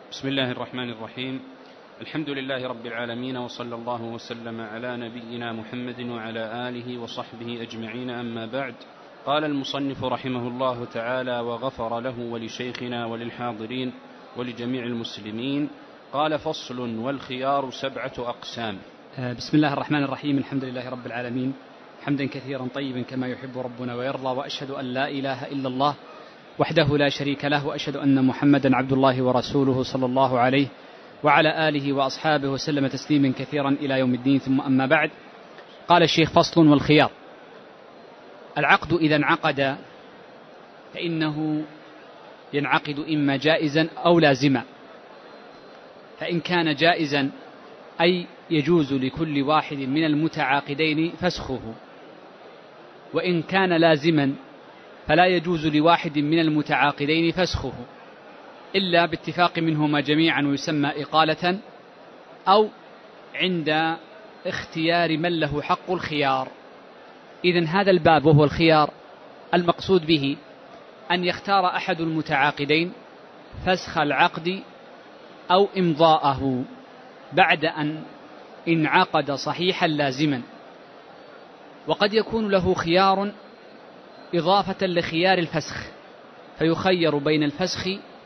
بسم الله الرحمن الرحيم. الحمد لله رب العالمين، وصلى الله وسلم على نبينا محمد وعلى آله وصحبه أجمعين، أما بعد. قال المصنف رحمه الله تعالى وغفر له ولشيخنا وللحاضرين ولجميع المسلمين. قال: فصل: والخيار 7 أقسام. بسم الله الرحمن الرحيم. الحمد لله رب العالمين، حمدا كثيرا طيبا كما يحب ربنا ويرضى، وأشهد أن لا إله إلا الله وحده لا شريك له، وأشهد أن محمدا عبد الله ورسوله صلى الله عليه وعلى آله وأصحابه وسلم تسليما كثيرا إلى يوم الدين، ثم أما بعد. قال الشيخ: فصل: والخيار. العقد إذا انعقد فإنه ينعقد إما جائزا أو لازما، فإن كان جائزا أي يجوز لكل واحد من المتعاقدين فسخه، وإن كان لازما فلا يجوز لواحد من المتعاقدين فسخه إلا باتفاق منهما جميعا، ويسمى إقالة، أو عند اختيار من له حق الخيار. إذن هذا الباب وهو الخيار المقصود به أن يختار أحد المتعاقدين فسخ العقد أو إمضاءه بعد أن انعقد صحيحا لازما، وقد يكون له خيار إضافة لخيار الفسخ، فيخير بين الفسخ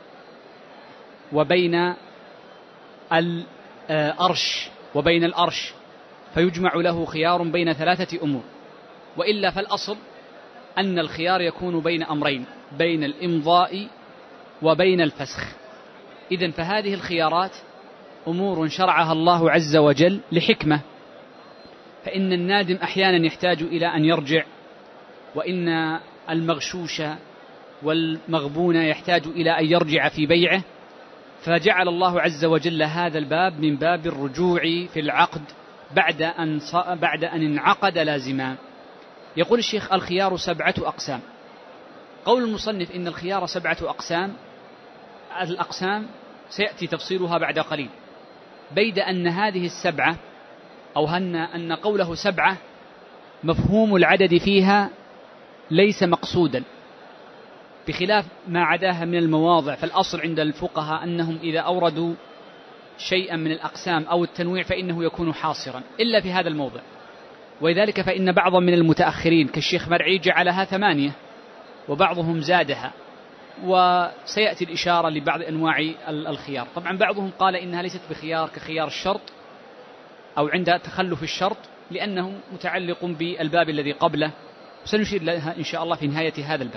وبين الأرش فيجمع له خيار بين 3 أمور، وإلا فالأصل أن الخيار يكون بين أمرين، بين الإمضاء وبين الفسخ. إذن فهذه الخيارات أمور شرعها الله عز وجل لحكمة، فإن النادم أحيانا يحتاج إلى أن يرجع، وإن المغشوش والمغبون يحتاج إلى أن يرجع في بيعه، فجعل الله عز وجل هذا الباب من باب الرجوع في العقد بعد أن انعقد لازما. يقول الشيخ: الخيار 7 أقسام. قول المصنف إن الخيار 7 أقسام، الأقسام سيأتي تفصيلها بعد قليل، بيد أن هذه 7 أو أن قوله 7 مفهوم العدد فيها ليس مقصودا، بخلاف ما عداها من المواضع. فالأصل عند الفقهاء أنهم إذا أوردوا شيئا من الأقسام أو التنويع فإنه يكون حاصرا، إلا في هذا الموضع. ولذلك فإن بعضا من المتأخرين كالشيخ مرعي جعلها 8، وبعضهم زادها، وسيأتي الإشارة لبعض أنواع الخيار. طبعا بعضهم قال إنها ليست بخيار كخيار الشرط أو عند تخلف الشرط، لأنه متعلق بالباب الذي قبله، وسنشير لها إن شاء الله في نهاية هذا الباب.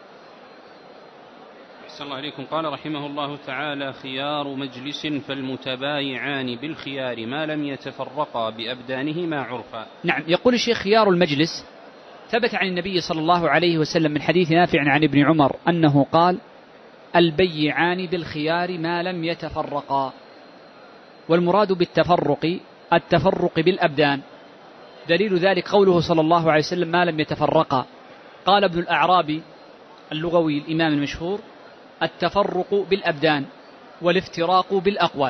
أحسن الله عليكم. قال رحمه الله تعالى: خيار مجلس، فالمتبايعان بالخيار ما لم يتفرقا بأبدانهما عرفا. نعم، يقول الشيخ: خيار المجلس ثبت عن النبي صلى الله عليه وسلم من حديث نافع عن ابن عمر أنه قال: البيعان بالخيار ما لم يتفرقا. والمراد بالتفرق التفرق بالأبدان، دليل ذلك قوله صلى الله عليه وسلم: ما لم يتفرقا. قال ابن الأعرابي اللغوي الإمام المشهور: التفرق بالأبدان والافتراق بالأقوال.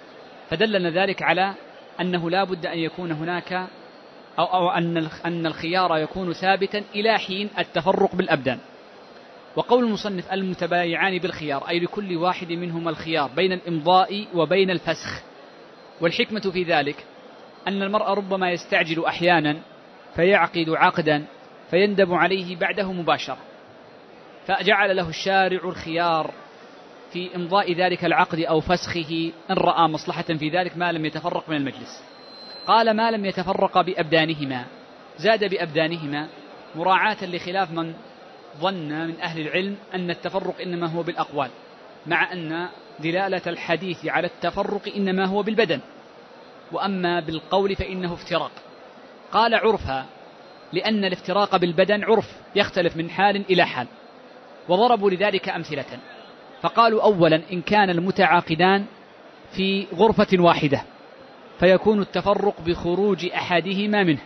فدلنا ذلك على أنه لا بد أن يكون هناك أو أن الخيار يكون ثابتا إلى حين التفرق بالأبدان. وقول المصنف: المتبايعان بالخيار، أي لكل واحد منهما الخيار بين الإمضاء وبين الفسخ. والحكمة في ذلك أن المرء ربما يستعجل أحيانا فيعقد عقدا فيندم عليه بعده مباشرة، فجعل له الشارع الخيار في إمضاء ذلك العقد أو فسخه إن رأى مصلحة في ذلك ما لم يتفرق من المجلس. قال: ما لم يتفرق بأبدانهما، زاد بأبدانهما مراعاة لخلاف من ظن من أهل العلم أن التفرق إنما هو بالأقوال، مع أن دلالة الحديث على التفرق إنما هو بالبدن، وأما بالقول فإنه افتراق. قال: عرفا، لأن الافتراق بالبدن عرف يختلف من حال إلى حال، وضربوا لذلك أمثلة. فقالوا: أولا إن كان المتعاقدان في غرفة واحدة فيكون التفرق بخروج أحدهما منه.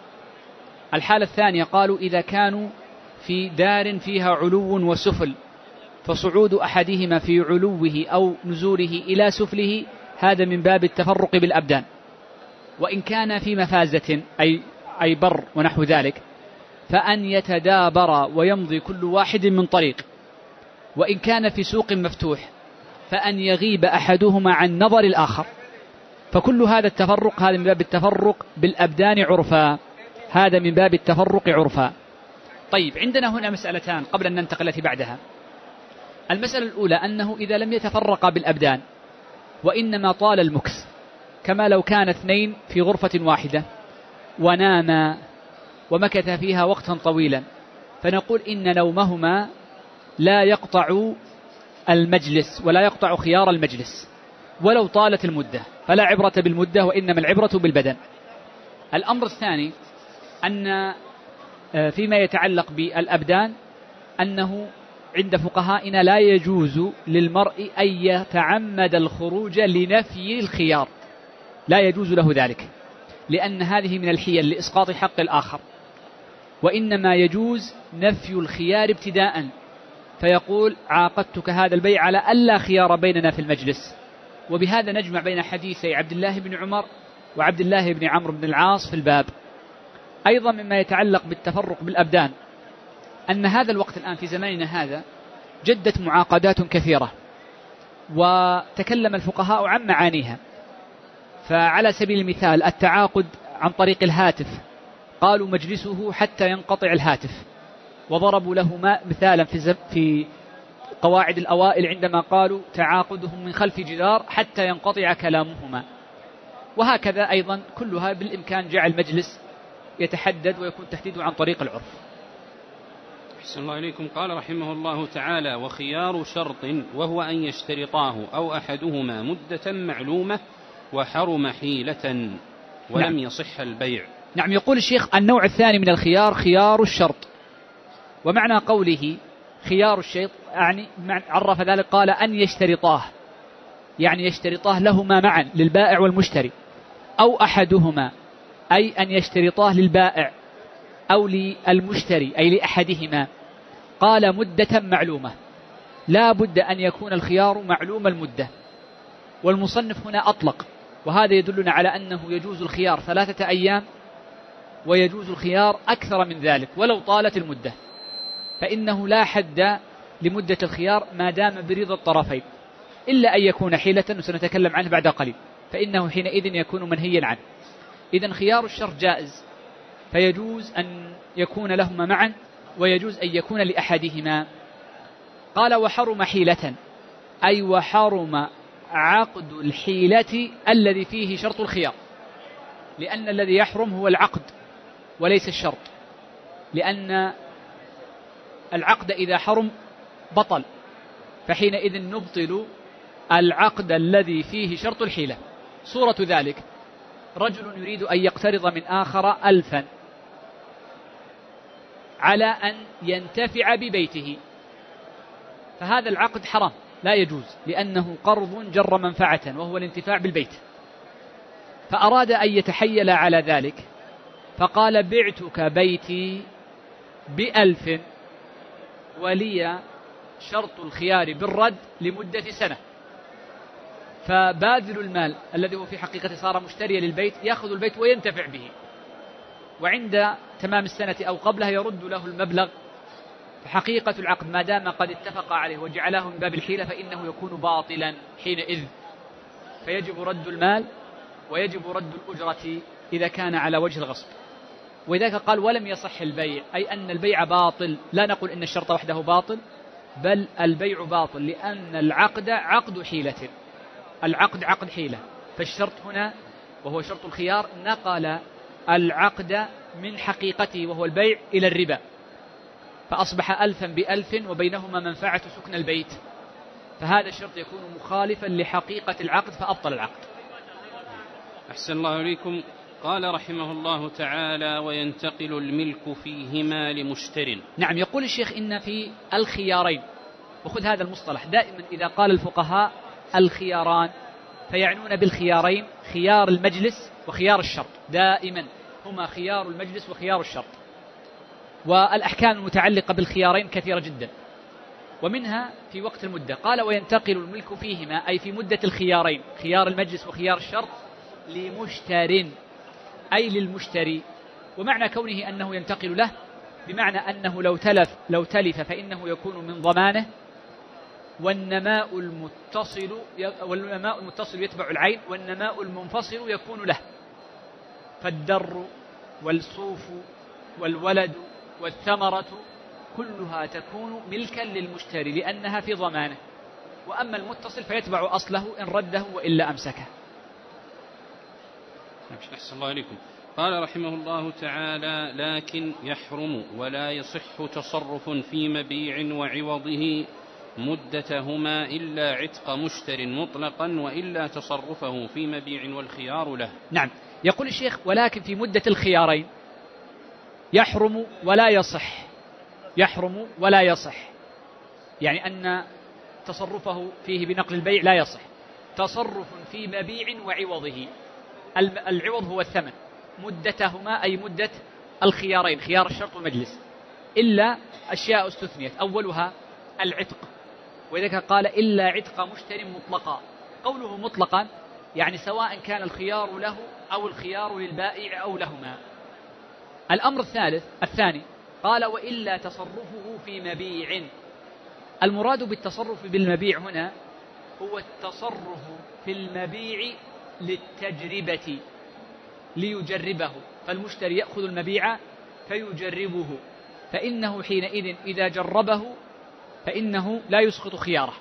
الحالة الثانية قالوا: إذا كانوا في دار فيها علو وسفل فصعود أحدهما في علوه أو نزوله إلى سفله هذا من باب التفرق بالأبدان. وإن كان في مفازة أي بر ونحو ذلك فأن يتدابر ويمضي كل واحد من طريق. وإن كان في سوق مفتوح فأن يغيب أحدهما عن نظر الآخر. فكل هذا التفرق هذا من باب التفرق بالأبدان عرفا، هذا من باب التفرق عرفا. طيب، عندنا هنا مسألتان قبل أن ننتقل التي بعدها. المسألة الأولى أنه إذا لم يتفرق بالأبدان وإنما طال المكث، كما لو كان اثنين في غرفة واحدة وناما ومكث فيها وقتا طويلا، فنقول إن نومهما لا يقطع المجلس ولا يقطع خيار المجلس ولو طالت المدة، فلا عبرة بالمدة وإنما العبرة بالبدن. الأمر الثاني أن فيما يتعلق بالأبدان أنه عند فقهائنا لا يجوز للمرء أن يتعمد الخروج لنفي الخيار، لا يجوز له ذلك، لأن هذه من الحيل لإسقاط حق الآخر، وإنما يجوز نفي الخيار ابتداء، فيقول عاقدتك هذا البيع على ألا خيار بيننا في المجلس. وبهذا نجمع بين حديثي عبد الله بن عمر وعبد الله بن عمرو بن العاص في الباب. أيضا مما يتعلق بالتفرق بالأبدان أن هذا الوقت الآن في زماننا هذا جدت معاقدات كثيرة وتكلم الفقهاء عن معانيها. فعلى سبيل المثال التعاقد عن طريق الهاتف، قالوا مجلسه حتى ينقطع الهاتف، وضربوا له مثالا في قواعد الأوائل عندما قالوا تعاقدهم من خلف جدار حتى ينقطع كلامهما. وهكذا أيضا كلها بالإمكان جعل المجلس يتحدد ويكون تحديده عن طريق العرف. أحسن الله إليكم. قال رحمه الله تعالى: وخيار شرط وهو أن يشترطاه أو أحدهما مدة معلومة وحرم حيلة ولم يصح البيع. نعم، يقول الشيخ النوع الثاني من الخيار خيار الشرط. ومعنى قوله خيار الشرط يعني عرف ذلك، قال أن يشترطاه، يعني يشترطاه لهما معا للبائع والمشتري، أو أحدهما أي أن يشترطاه للبائع أو للمشتري أي لأحدهما. قال مدة معلومة، لا بد أن يكون الخيار معلوم المدة. والمصنف هنا أطلق، وهذا يدلنا على أنه يجوز الخيار 3 أيام ويجوز الخيار أكثر من ذلك ولو طالت المدة، فإنه لا حد لمدة الخيار ما دام برضا الطرفين، إلا أن يكون حيلة وسنتكلم عنه بعد قليل، فإنه حينئذ يكون منهيا عنه. إذن خيار الشرط جائز، فيجوز أن يكون لهما معا ويجوز أن يكون لأحدهما. قال وحرم حيلة أي وحرم عقد الحيلة الذي فيه شرط الخيار، لأن الذي يحرم هو العقد وليس الشرط، لأن العقد إذا حرم بطل، فحينئذ نبطل العقد الذي فيه شرط الحيلة. صورة ذلك رجل يريد أن يقترض من آخر 1000 على أن ينتفع ببيته، فهذا العقد حرام لا يجوز، لأنه قرض جر منفعة وهو الانتفاع بالبيت. فأراد أن يتحيل على ذلك فقال بعتك بيتي ب1000 ولي شرط الخيار بالرد لمدة سنة، فباذل المال الذي هو في حقيقة صار مشتريا للبيت يأخذ البيت وينتفع به، وعند تمام السنة أو قبلها يرد له المبلغ. فحقيقة العقد ما دام قد اتفق عليه وجعله من باب الحيلة فإنه يكون باطلا حينئذ، فيجب رد المال ويجب رد الأجرة إذا كان على وجه الغصب. ولذلك قال ولم يصح البيع، أي أن البيع باطل، لا نقول إن الشرط وحده باطل، بل البيع باطل، لأن العقد عقد حيلة، العقد عقد حيلة. فالشرط هنا وهو شرط الخيار نقل العقد من حقيقته وهو البيع إلى الربا، فأصبح 1000 ب1000 وبينهما منفعة سكن البيت، فهذا الشرط يكون مخالفا لحقيقة العقد فأبطل العقد. أحسن الله إليكم. قال رحمه الله تعالى وينتقل الملك فيهما لمشتر. نعم، يقول الشيخ إن في الخيارين، وخذ هذا المصطلح دائما إذا قال الفقهاء الخياران فيعنون بالخيارين خيار المجلس وخيار الشرط، دائما هما خيار المجلس وخيار الشرط. والأحكام المتعلقة بالخيارين كثيرة جدا، ومنها في وقت المدة. قال وينتقل الملك فيهما أي في مدة الخيارين خيار المجلس وخيار الشرط لمشتر أي للمشتري. ومعنى كونه أنه ينتقل له بمعنى أنه لو تلف فإنه يكون من ضمانه، والنماء المتصل يتبع العين، والنماء المنفصل يكون له. فالدر والصوف والولد والثمرة كلها تكون ملكا للمشتري لأنها في ضمانه، وأما المتصل فيتبع أصله إن رده وإلا أمسكه. أحسن الله عليكم. قال رحمه الله تعالى: لكن يحرم ولا يصح تصرف في مبيع وعوضه مدتهما إلا عتق مشتر مطلقا وإلا تصرفه في مبيع والخيار له. نعم، يقول الشيخ: ولكن في مدة الخيارين يحرم ولا يصح. يحرم ولا يصح يعني أن تصرفه فيه بنقل البيع لا يصح. تصرف في مبيع وعوضه، العوض هو الثمن، مدتهما أي مدة الخيارين، خيار الشرط والمجلس، إلا أشياء استثنيت، أولها العتق، وإذا قال إلا عتق مشتر مطلقا. قوله مطلقا يعني سواء كان الخيار له أو الخيار للبائع أو لهما. الأمر الثاني قال: وإلا تصرفه في مبيع. المراد بالتصرف بالمبيع هنا هو التصرف في المبيع للتجربة، ليجربه، فالمشتري يأخذ المبيع فيجربه، فإنه حينئذ إذا جربه فإنه لا يسقط خياره.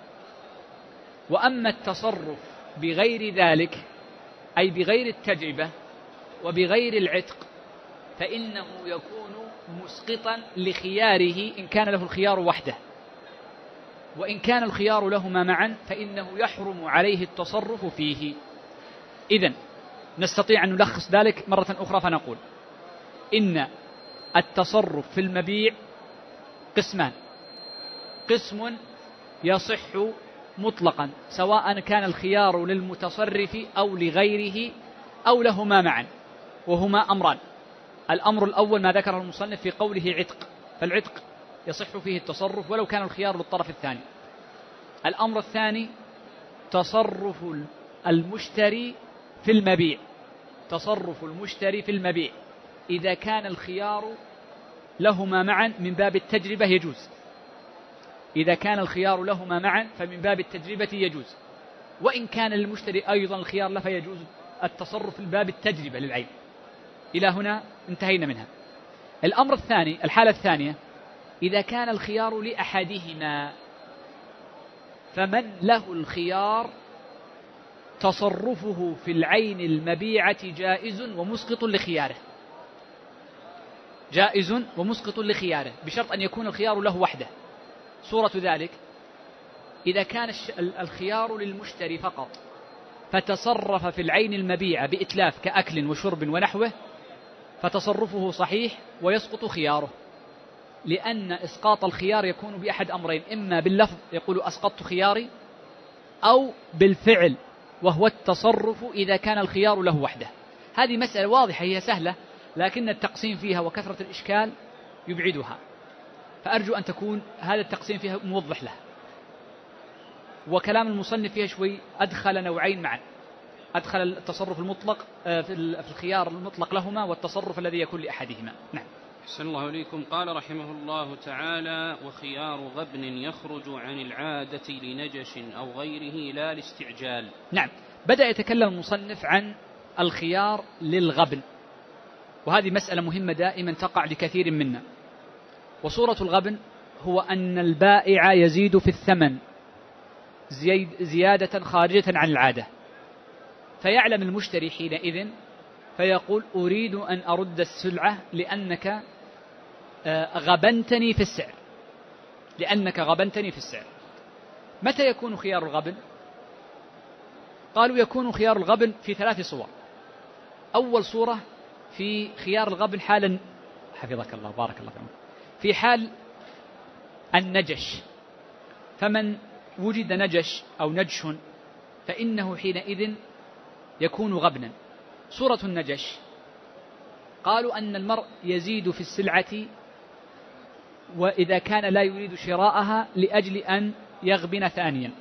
وأما التصرف بغير ذلك أي بغير التجربة وبغير العتق فإنه يكون مسقطا لخياره إن كان له الخيار وحده، وإن كان الخيار لهما معا فإنه يحرم عليه التصرف فيه. إذن نستطيع أن نلخص ذلك مرة أخرى فنقول: إن التصرف في المبيع قسمان: قسم يصح مطلقا سواء كان الخيار للمتصرف أو لغيره أو لهما معا، وهما أمران. الأمر الأول ما ذكره المصنف في قوله عتق، فالعتق يصح فيه التصرف ولو كان الخيار للطرف الثاني. الأمر الثاني تصرف المشتري في المبيع. تصرف المشتري في المبيع إذا كان الخيار لهما معا من باب التجربة يجوز. إذا كان الخيار لهما معا فمن باب التجربة يجوز، وإن كان للمشتري أيضا الخيار له فيجوز التصرف في باب التجربة للعين. إلى هنا انتهينا منها. الأمر الثاني، الحالة الثانية، إذا كان الخيار لأحدهما فمن له الخيار تصرفه في العين المبيعة جائز ومسقط لخياره. جائز ومسقط لخياره بشرط أن يكون الخيار له وحده. صورة ذلك: إذا كان الخيار للمشتري فقط فتصرف في العين المبيعة بإتلاف كأكل وشرب ونحوه فتصرفه صحيح ويسقط خياره، لأن إسقاط الخيار يكون بأحد أمرين: إما باللفظ يقول أسقطت خياري، أو بالفعل وهو التصرف إذا كان الخيار له وحده. هذه مسألة واضحة، هي سهلة، لكن التقسيم فيها وكثرة الإشكال يبعدها، فأرجو أن تكون هذا التقسيم فيها موضح له. وكلام المصنف فيها شوي أدخل نوعين معا، أدخل التصرف المطلق في الخيار المطلق لهما والتصرف الذي يكون لأحدهما. نعم. أحسن الله إليكم. قال رحمه الله تعالى: وخيار غبن يخرج عن العادة لنجش أو غيره لا لاستعجال. نعم، بدأ يتكلم المصنف عن الخيار للغبن، وهذه مسألة مهمة دائما تقع لكثير منا. وصورة الغبن هو أن البائع يزيد في الثمن زيادة خارجة عن العادة، فيعلم المشتري حينئذ فيقول: أريد أن أرد السلعة لأنك غبنتني في السعر، لأنك غبنتني في السعر. متى يكون خيار الغبن؟ قالوا: يكون خيار الغبن في 3 صور. أول صورة في خيار الغبن حالا، حفظك الله بارك الله فيك، في حال النجش، فمن وجد نجش أو نجش فإنه حينئذ يكون غبنا. صورة النجش قالوا أن المرء يزيد في السلعة وإذا كان لا يريد شراءها لأجل أن يغبن ثانيا.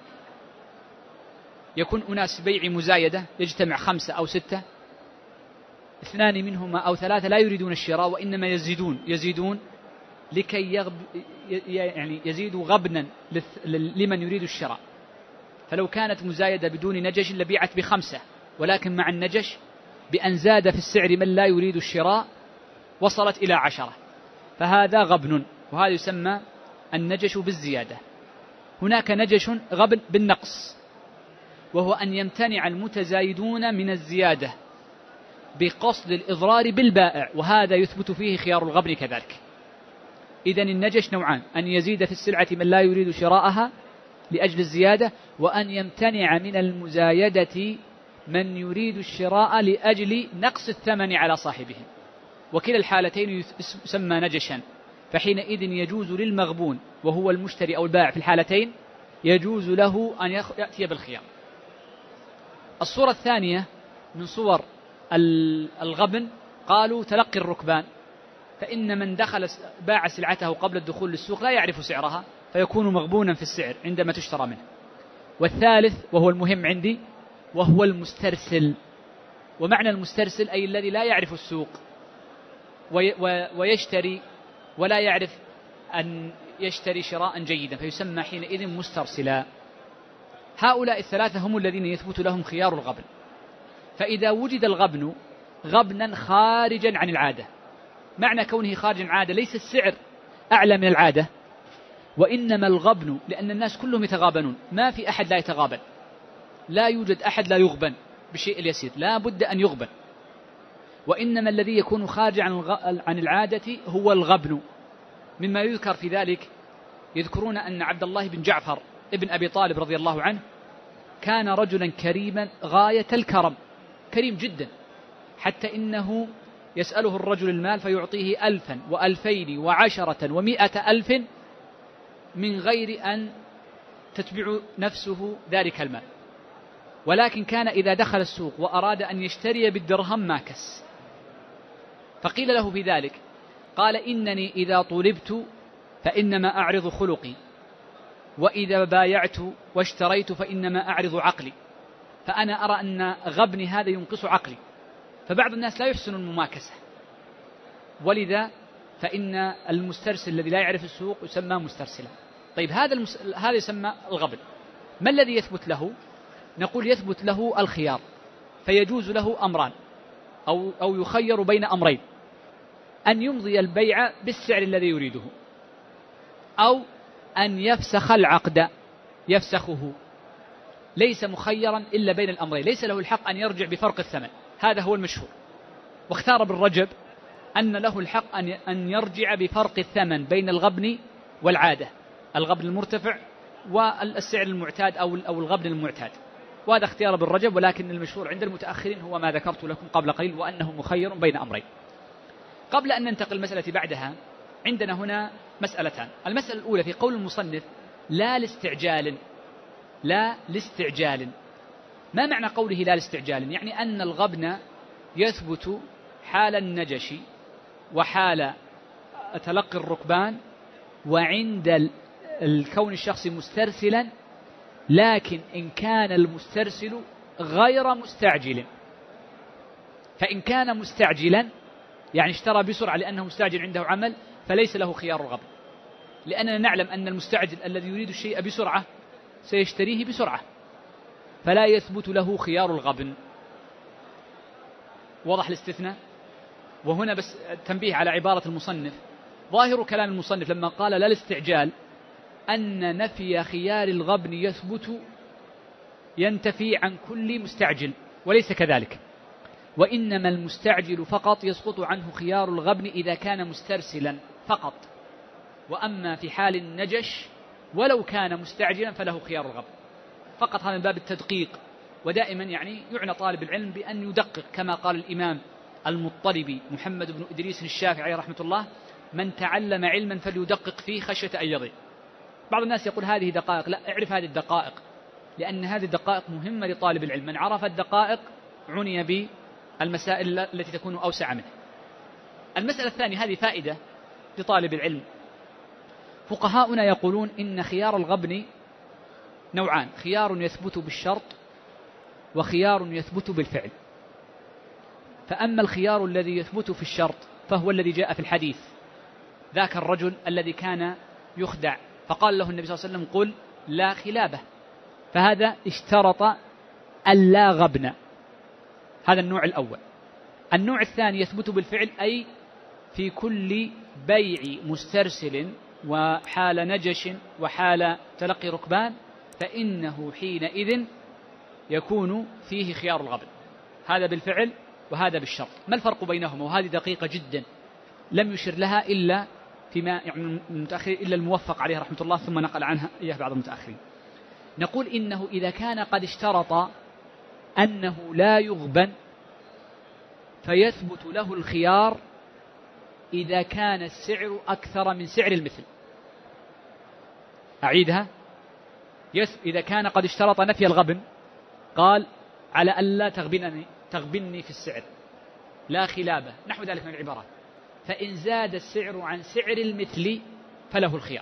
يكون أناس بيع مزايدة يجتمع 5 أو 6، 2 منهما أو 3 لا يريدون الشراء وإنما يزيدون لكي يعني يزيد غبنا لمن يريد الشراء. فلو كانت مزايدة بدون نجش لبيعت ب5، ولكن مع النجش بأن زاد في السعر من لا يريد الشراء وصلت إلى 10، فهذا غبن، وهذا يسمى النجش بالزيادة. هناك نجش غبن بالنقص، وهو أن يمتنع المتزايدون من الزيادة بقصد الإضرار بالبائع، وهذا يثبت فيه خيار الغبن كذلك. إذن النجش نوعان: أن يزيد في السلعة من لا يريد شراءها لأجل الزيادة، وأن يمتنع من المزايدة من يريد الشراء لأجل نقص الثمن على صاحبهم. وكلا الحالتين يسمى نجشا، فحينئذ يجوز للمغبون وهو المشتري أو البائع في الحالتين يجوز له أن يأتي بالخيار. الصورة الثانية من صور الغبن قالوا تلقي الركبان، فإن من باع سلعته قبل الدخول للسوق لا يعرف سعرها فيكون مغبونا في السعر عندما تشترى منه. والثالث وهو المهم عندي وهو المسترسل. ومعنى المسترسل أي الذي لا يعرف السوق ويشتري ولا يعرف أن يشتري شراء جيدا، فيسمى حينئذ مسترسلا. هؤلاء الثلاثة هم الذين يثبت لهم خيار الغبن. فإذا وجد الغبن غبنا خارجا عن العادة، معنى كونه خارجا عن العادة ليس السعر أعلى من العادة، وإنما الغبن لأن الناس كلهم يتغابنون، ما في أحد لا يتغابن، لا يوجد أحد لا يغبن بشيء اليسير، لا بد أن يغبن. وإنما الذي يكون خارج عن العادة هو الغبن. مما يذكر في ذلك يذكرون أن عبد الله بن جعفر ابن أبي طالب رضي الله عنه كان رجلا كريما غاية الكرم، كريم جدا، حتى إنه يسأله الرجل المال فيعطيه 1000 و2000 و10 و100,000 من غير أن تتبع نفسه ذلك المال. ولكن كان إذا دخل السوق وأراد أن يشتري بالدرهم ماكس، فقيل له في ذلك قال: إنني إذا طلبت فإنما أعرض خلقي، وإذا بايعت واشتريت فإنما أعرض عقلي، فأنا أرى أن غبني هذا ينقص عقلي. فبعض الناس لا يحسن المماكسة، ولذا فإن المسترسل الذي لا يعرف السوق يسمى مسترسلا. طيب هذا يسمى الغبن. ما الذي يثبت له؟ نقول يثبت له الخيار، فيجوز له أمران أو يخير بين أمرين: أن يمضي البيع بالسعر الذي يريده، أو أن يفسخ العقد يفسخه. ليس مخيرا إلا بين الأمرين، ليس له الحق أن يرجع بفرق الثمن، هذا هو المشهور. واختار ابن رجب أن له الحق أن يرجع بفرق الثمن بين الغبن والعادة، الغبن المرتفع والسعر المعتاد أو الغبن المعتاد. وهذا اختيار ابن رجب، ولكن المشهور عند المتأخرين هو ما ذكرت لكم قبل قليل، وأنه مخير بين أمرين. قبل أن ننتقل المسألة بعدها، عندنا هنا مسألتان. المسألة الأولى في قول المصنف لا لاستعجال. ما معنى قوله لا لاستعجال؟ يعني أن الغبن يثبت حال النجش وحال تلقي الركبان وعند الكون الشخص مسترسلا، لكن إن كان المسترسل غير مستعجل. فإن كان مستعجلا يعني اشترى بسرعة لأنه مستعجل عنده عمل، فليس له خيار الغبن، لأننا نعلم أن المستعجل الذي يريد الشيء بسرعة سيشتريه بسرعة، فلا يثبت له خيار الغبن. وضح الاستثناء؟ وهنا بس تنبيه على عبارة المصنف. ظاهر كلام المصنف لما قال لا الاستعجال أن نفي خيار الغبن يثبت ينتفي عن كل مستعجل، وليس كذلك، وإنما المستعجل فقط يسقط عنه خيار الغبن إذا كان مسترسلا فقط. وأما في حال النجش ولو كان مستعجلا فله خيار الغبن فقط. هذا من باب التدقيق، ودائما يعني يعنى طالب العلم بأن يدقق، كما قال الإمام المطلبي محمد بن إدريس الشافعي رحمة الله: من تعلم علما فليدقق فيه خشية أن يضيع. بعض الناس يقول هذه دقائق، لا، اعرف هذه الدقائق، لأن هذه الدقائق مهمة لطالب العلم. من عرف الدقائق عني بالمسائل التي تكون أوسع منه. المسألة الثانية، هذه فائدة لطالب العلم. فقهاؤنا يقولون إن خيار الغبن نوعان: خيار يثبت بالشرط وخيار يثبت بالفعل. فأما الخيار الذي يثبت في الشرط فهو الذي جاء في الحديث ذاك الرجل الذي كان يخدع، فقال له النبي صلى الله عليه وسلم قل لا خلابة، فهذا اشترط ألا غبن. هذا النوع الأول. النوع الثاني يثبت بالفعل، أي في كل بيع مسترسل وحال نجش وحال تلقي ركبان فإنه حينئذ يكون فيه خيار الغبن. هذا بالفعل وهذا بالشرط. ما الفرق بينهما؟ وهذه دقيقة جدا لم يشر لها إلا فيما يعني المتأخر إلا الموفق عليه رحمة الله، ثم نقل عنها إياه بعض المتأخرين. نقول إنه إذا كان قد اشترط أنه لا يغبن فيثبت له الخيار إذا كان السعر أكثر من سعر المثل. أعيدها. إذا كان قد اشترط نفي الغبن، قال على ألا تغبني في السعر، لا خلابة، نحو ذلك من العبارات، فإن زاد السعر عن سعر المثل فله الخيار.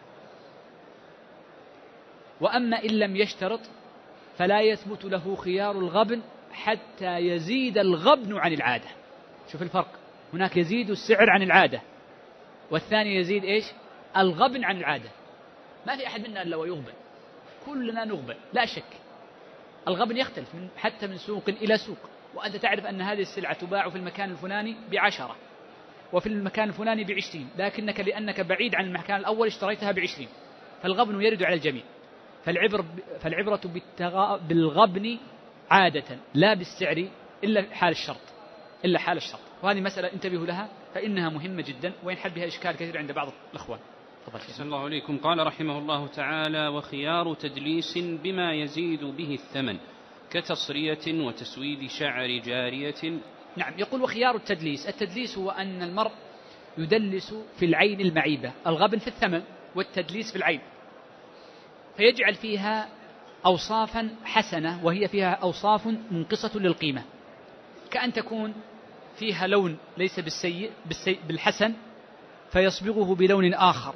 وأما إن لم يشترط فلا يثبت له خيار الغبن حتى يزيد الغبن عن العادة. شوف الفرق، هناك يزيد السعر عن العادة، والثاني يزيد إيش؟ الغبن عن العادة. ما في أحد منا إلا ويغبن، كلنا نغبن لا شك. الغبن يختلف حتى من سوق إلى سوق، وأنت تعرف أن هذه السلعة تباع في المكان الفلاني ب10 وفي المكان الفلاني ب20، لكنك لأنك بعيد عن المكان الأول اشتريتها ب20، فالغبن يرد على الجميع. فالعبرة بالغبن عادة لا بالسعر إلا حال الشرط. وهذه مسألة انتبهوا لها فإنها مهمة جدا، وإن حل بها إشكال كثير عند بعض الأخوان. أحسن الله عليكم. قال رحمه الله تعالى: وخيار تدليس بما يزيد به الثمن كتصرية وتسويد شعر جارية. نعم، يقول وخيار التدليس هو أن المرء يدلس في العين المعيبة، الغبن في الثمن والتدليس في العين، فيجعل فيها أوصافا حسنة وهي فيها أوصاف منقصة للقيمة، كأن تكون فيها لون ليس بالحسن فيصبغه بلون آخر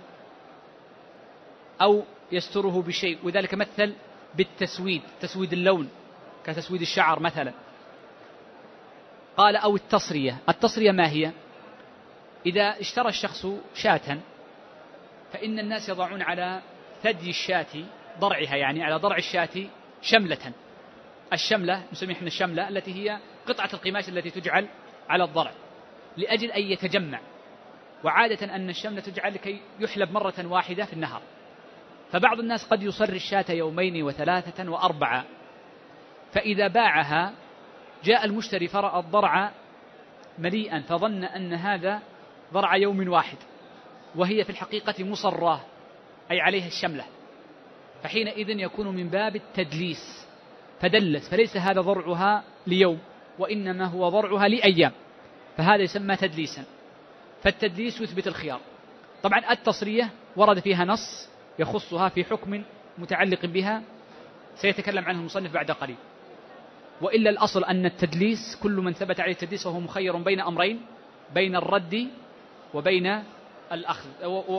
أو يستره بشيء، وذلك مثل تسويد اللون كتسويد الشعر مثلا. قال أو التصرية ما هي؟ إذا اشترى الشخص شاة فإن الناس يضعون على ثدي الشاة ضرعها، يعني على ضرع الشاة شملة. الشملة نسميها احنا الشملة التي هي قطعة القماش التي تجعل على الضرع لأجل أن يتجمع، وعادة أن الشملة تجعل لكي يحلب مرة واحدة في النهار، فبعض الناس قد يصر الشاة 2 و3 و4، فإذا باعها جاء المشتري فرأى الضرع مليئا فظن أن هذا ضرع يوم واحد، وهي في الحقيقة مصراه أي عليها الشملة، فحينئذ يكون من باب التدليس، فدلس، فليس هذا ضرعها ليوم وإنما هو ضرعها لأيام، فهذا يسمى تدليسا. فالتدليس يثبت الخيار. طبعا التصرية ورد فيها نص يخصها في حكم متعلق بها سيتكلم عنه المصنف بعد قليل، وإلا الأصل أن التدليس كل من ثبت عليه التدليس وهو مخير بين أمرين، بين الرد وبين الأخذ،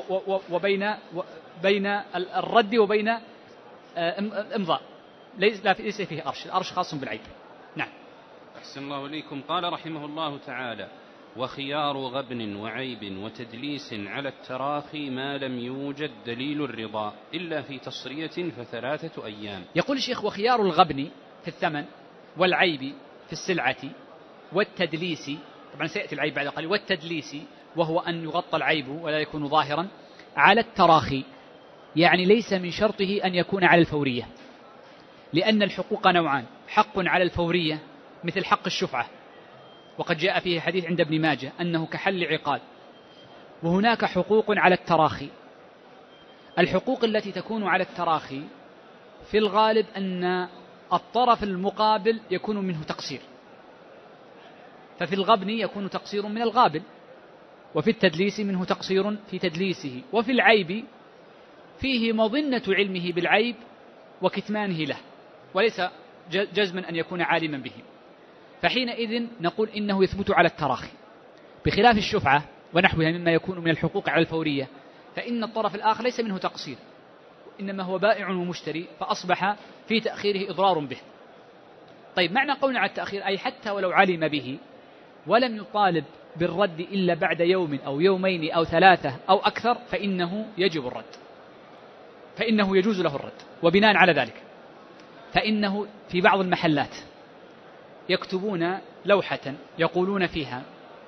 بين الرد وبين إمضاء، ليس فيه أرش، الأرش خاص بالعيب. نعم. أحسن الله إليكم. قال رحمه الله تعالى: وخيار غبن وعيب وتدليس على التراخي ما لم يوجد دليل الرضا إلا في تصرية ف3 أيام. يقول الشيخ: وخيار الغبن في الثمن والعيب في السلعة والتدليس، طبعا سيأتي العيب بعد قليل، والتدليس وهو أن يغطى العيب ولا يكون ظاهرا، على التراخي، يعني ليس من شرطه أن يكون على الفورية، لأن الحقوق نوعان: حق على الفورية مثل حق الشفعة، وقد جاء فيه حديث عند ابن ماجه أنه كحل عقال، وهناك حقوق على التراخي. الحقوق التي تكون على التراخي في الغالب أن الطرف المقابل يكون منه تقصير، ففي الغبن يكون تقصير من الغابن، وفي التدليس منه تقصير في تدليسه، وفي العيب فيه مظنة علمه بالعيب وكتمانه له، وليس جزما أن يكون عالما به، فحينئذ نقول إنه يثبت على التراخي، بخلاف الشفعة ونحوها مما يكون من الحقوق على الفورية، فإن الطرف الآخر ليس منه تقصير، إنما هو بائع ومشتري، فأصبح في تأخيره إضرار به. طيب، معنى قولنا على التأخير أي حتى ولو علم به ولم يطالب بالرد إلا بعد يوم أو يومين أو 3 أو أكثر فإنه يجب الرد، فإنه يجوز له الرد. وبناء على ذلك فإنه في بعض المحلات يكتبون لوحة يقولون فيها: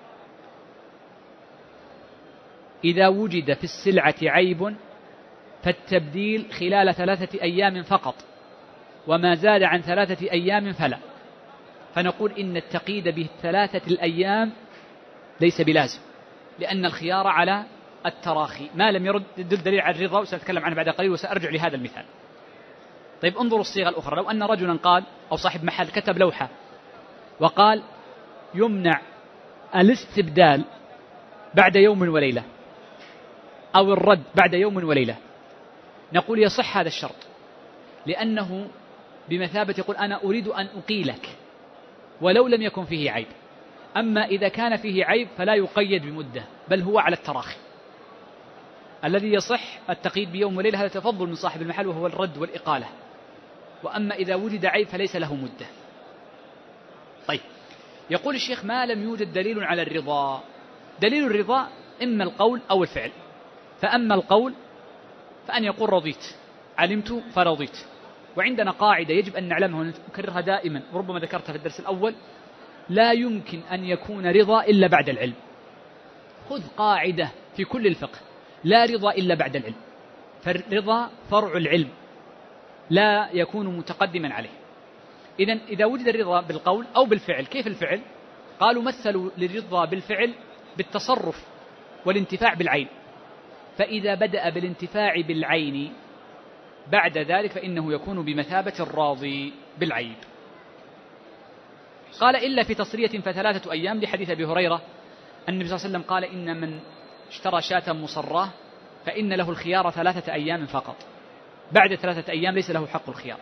إذا وجد في السلعة عيب فالتبديل خلال 3 أيام فقط، وما زاد عن 3 أيام فلا. فنقول إن التقييد ب3 الأيام ليس بلازم، لأن الخيار على التراخي ما لم يرد الدليل على الرضا، وسأتكلم عنه بعد قليل وسأرجع لهذا المثال. طيب انظروا الصيغة الأخرى. لو أن رجلا قال أو صاحب محل كتب لوحة وقال: يمنع الاستبدال بعد يوم وليلة أو الرد بعد يوم وليلة، نقول يصح هذا الشرط، لأنه بمثابة يقول: أنا أريد أن أقيلك ولو لم يكن فيه عيب. أما إذا كان فيه عيب فلا يقيد بمدة، بل هو على التراخي. الذي يصح التقييد بيوم وليلة هذا تفضل من صاحب المحل وهو الرد والإقالة. وأما إذا وجد عيب فليس له مدة. طيب، يقول الشيخ: ما لم يوجد دليل على الرضا. دليل الرضا إما القول أو الفعل. فأما القول فأن يقول: رضيت، علمت فرضيت. وعندنا قاعدة يجب أن نعلمها ونكررها دائما، وربما ذكرتها في الدرس الأول: لا يمكن أن يكون رضا إلا بعد العلم. خذ قاعدة في كل الفقه: لا رضا إلا بعد العلم. فالرضا فرع العلم لا يكون متقدما عليه. إذا وجد الرضا بالقول أو بالفعل. كيف الفعل؟ قالوا مثلوا للرضا بالفعل بالتصرف والانتفاع بالعين. فإذا بدأ بالانتفاع بالعين بعد ذلك فإنه يكون بمثابة الراضي بالعيب. قال: إلا في تصرية ف3 أيام، لحديث أبي هريرة أن النبي صلى الله عليه وسلم قال: إن من اشترى شاة مصراه فإن له الخيار 3 أيام فقط، بعد 3 أيام ليس له حق الخيار.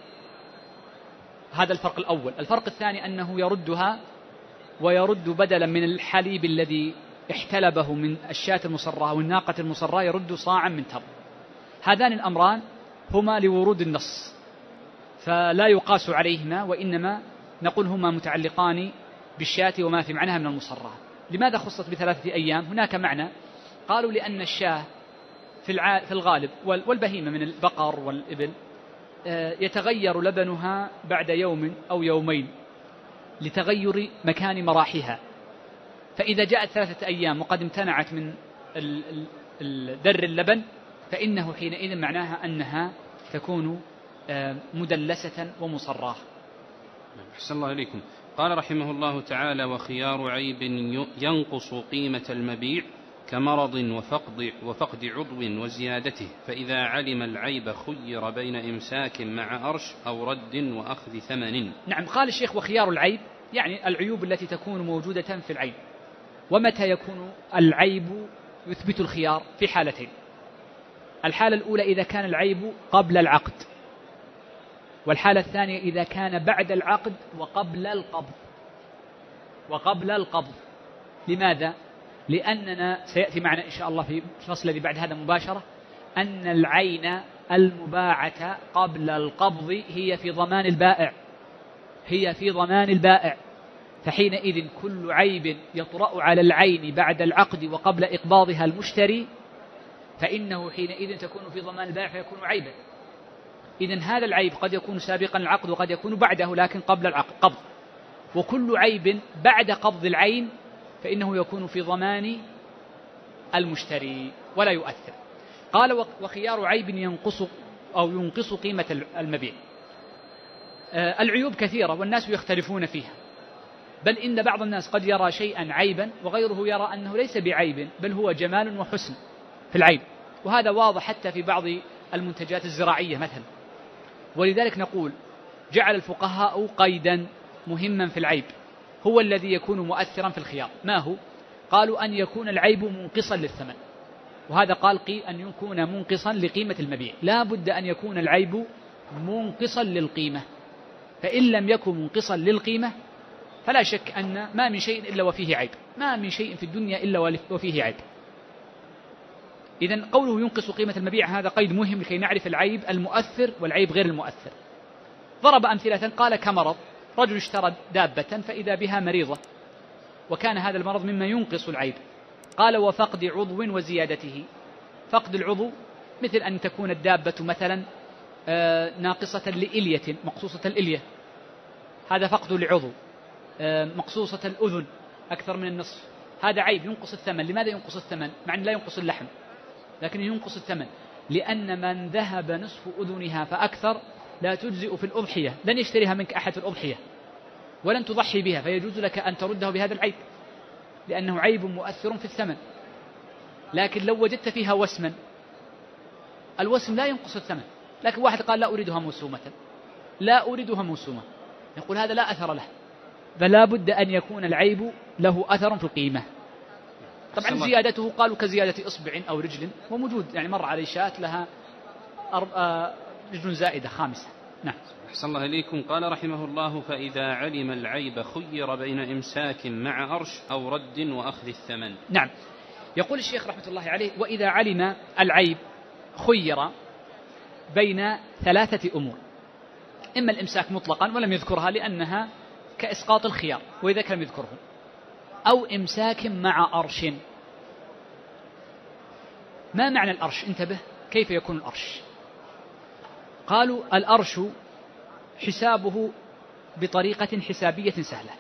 هذا الفرق الأول. الفرق الثاني أنه يردها ويرد بدلا من الحليب الذي احتلبه من الشاة المصراه والناقة المصراه يرد صاعا من تمر. هذان الأمران هما لورود النص فلا يقاس عليهما، وإنما نقول هما متعلقان بالشاة وما في معناها من المصراه. لماذا خصت ب3 أيام؟ هناك معنى. قالوا: لأن الشاة في الغالب والبهيمة من البقر والإبل يتغير لبنها بعد يوم أو يومين لتغير مكان مراحها. فإذا جاءت 3 أيام وقد امتنعت من در اللبن فإنه حينئذ معناها أنها تكون مدلسة ومصراه. أحسن الله إليكم. قال رحمه الله تعالى: وخيار عيب ينقص قيمة المبيع كمرض وفقد عضو وزيادته، فإذا علم العيب خير بين إمساك مع أرش أو رد وأخذ ثمن. نعم، قال الشيخ: وخيار العيب يعني العيوب التي تكون موجودة في العيب. ومتى يكون العيب يثبت الخيار؟ في حالتين. الحالة الأولى إذا كان العيب قبل العقد، والحالة الثانية إذا كان بعد العقد وقبل القبض. لماذا؟ لأننا سيأتي معنا إن شاء الله في الفصل الذي بعد هذا مباشرة أن العين المباعة قبل القبض هي في ضمان البائع. فحينئذ كل عيب يطرأ على العين بعد العقد وقبل إقباضها المشتري فإنه حينئذ تكون في ضمان البائع فيكون عيبا. إذن هذا العيب قد يكون سابقا العقد وقد يكون بعده، لكن قبل القبض. وكل عيب بعد قبض العين فإنه يكون في ضمان المشتري ولا يؤثر. قال: وخيار عيب ينقص قيمة المبيع. العيوب كثيرة والناس يختلفون فيها، بل إن بعض الناس قد يرى شيئا عيبا وغيره يرى أنه ليس بعيب بل هو جمال وحسن في العيب، وهذا واضح حتى في بعض المنتجات الزراعية مثلا. ولذلك نقول جعل الفقهاء قيدا مهما في العيب هو الذي يكون مؤثرا في الخيار. ما هو؟ قالوا: أن يكون العيب منقصا للثمن. وهذا قال أن يكون منقصا لقيمة المبيع. لا بد أن يكون العيب منقصا للقيمة، فإن لم يكن منقصا للقيمة فلا شك أن ما من شيء إلا وفيه عيب، ما من شيء في الدنيا إلا وفيه عيب. إذن قوله ينقص قيمة المبيع هذا قيد مهم لكي نعرف العيب المؤثر والعيب غير المؤثر. ضرب أمثلة قال: كمرض، رجل اشترى دابة فإذا بها مريضة وكان هذا المرض مما ينقص العيب. قال وفقد عضو وزيادته. فقد العضو مثل أن تكون الدابة مثلا ناقصة لإلية، مقصوصة الإلية، هذا فقد لعضو. مقصوصة الأذن أكثر من النصف، هذا عيب ينقص الثمن. لماذا ينقص الثمن مع أن لا ينقص اللحم؟ لكن ينقص الثمن لأن من ذهب نصف أذنها فأكثر لا تجزئ في الأضحية، لن يشتريها منك أحد في الأضحية ولن تضحي بها، فيجوز لك أن ترده بهذا العيب لأنه عيب مؤثر في الثمن. لكن لو وجدت فيها وسما، الوسم لا ينقص الثمن، لكن واحد قال لا أريدها موسومة، لا أريدها موسومة، يقول هذا لا أثر له، فلا بد أن يكون العيب له أثر في القيمة. طبعا زيادته قالوا كزيادة إصبع أو رجل، وموجود يعني مر علي شاة لها رجل زائدة خامسة. نعم. أحسن الله إليكم. قال رحمه الله فإذا علم العيب خير بين إمساك مع أرش أو رد وأخذ الثمن. نعم. يقول الشيخ رحمة الله عليه وإذا علم العيب خير بين ثلاثة أمور: إما الإمساك مطلقا ولم يذكرها لأنها كإسقاط الخيار وإذا كان يذكره، أو إمساك مع أرش. ما معنى الأرش؟ انتبه كيف يكون الأرش. قالوا الأرش حسابه بطريقة حسابية سهلة.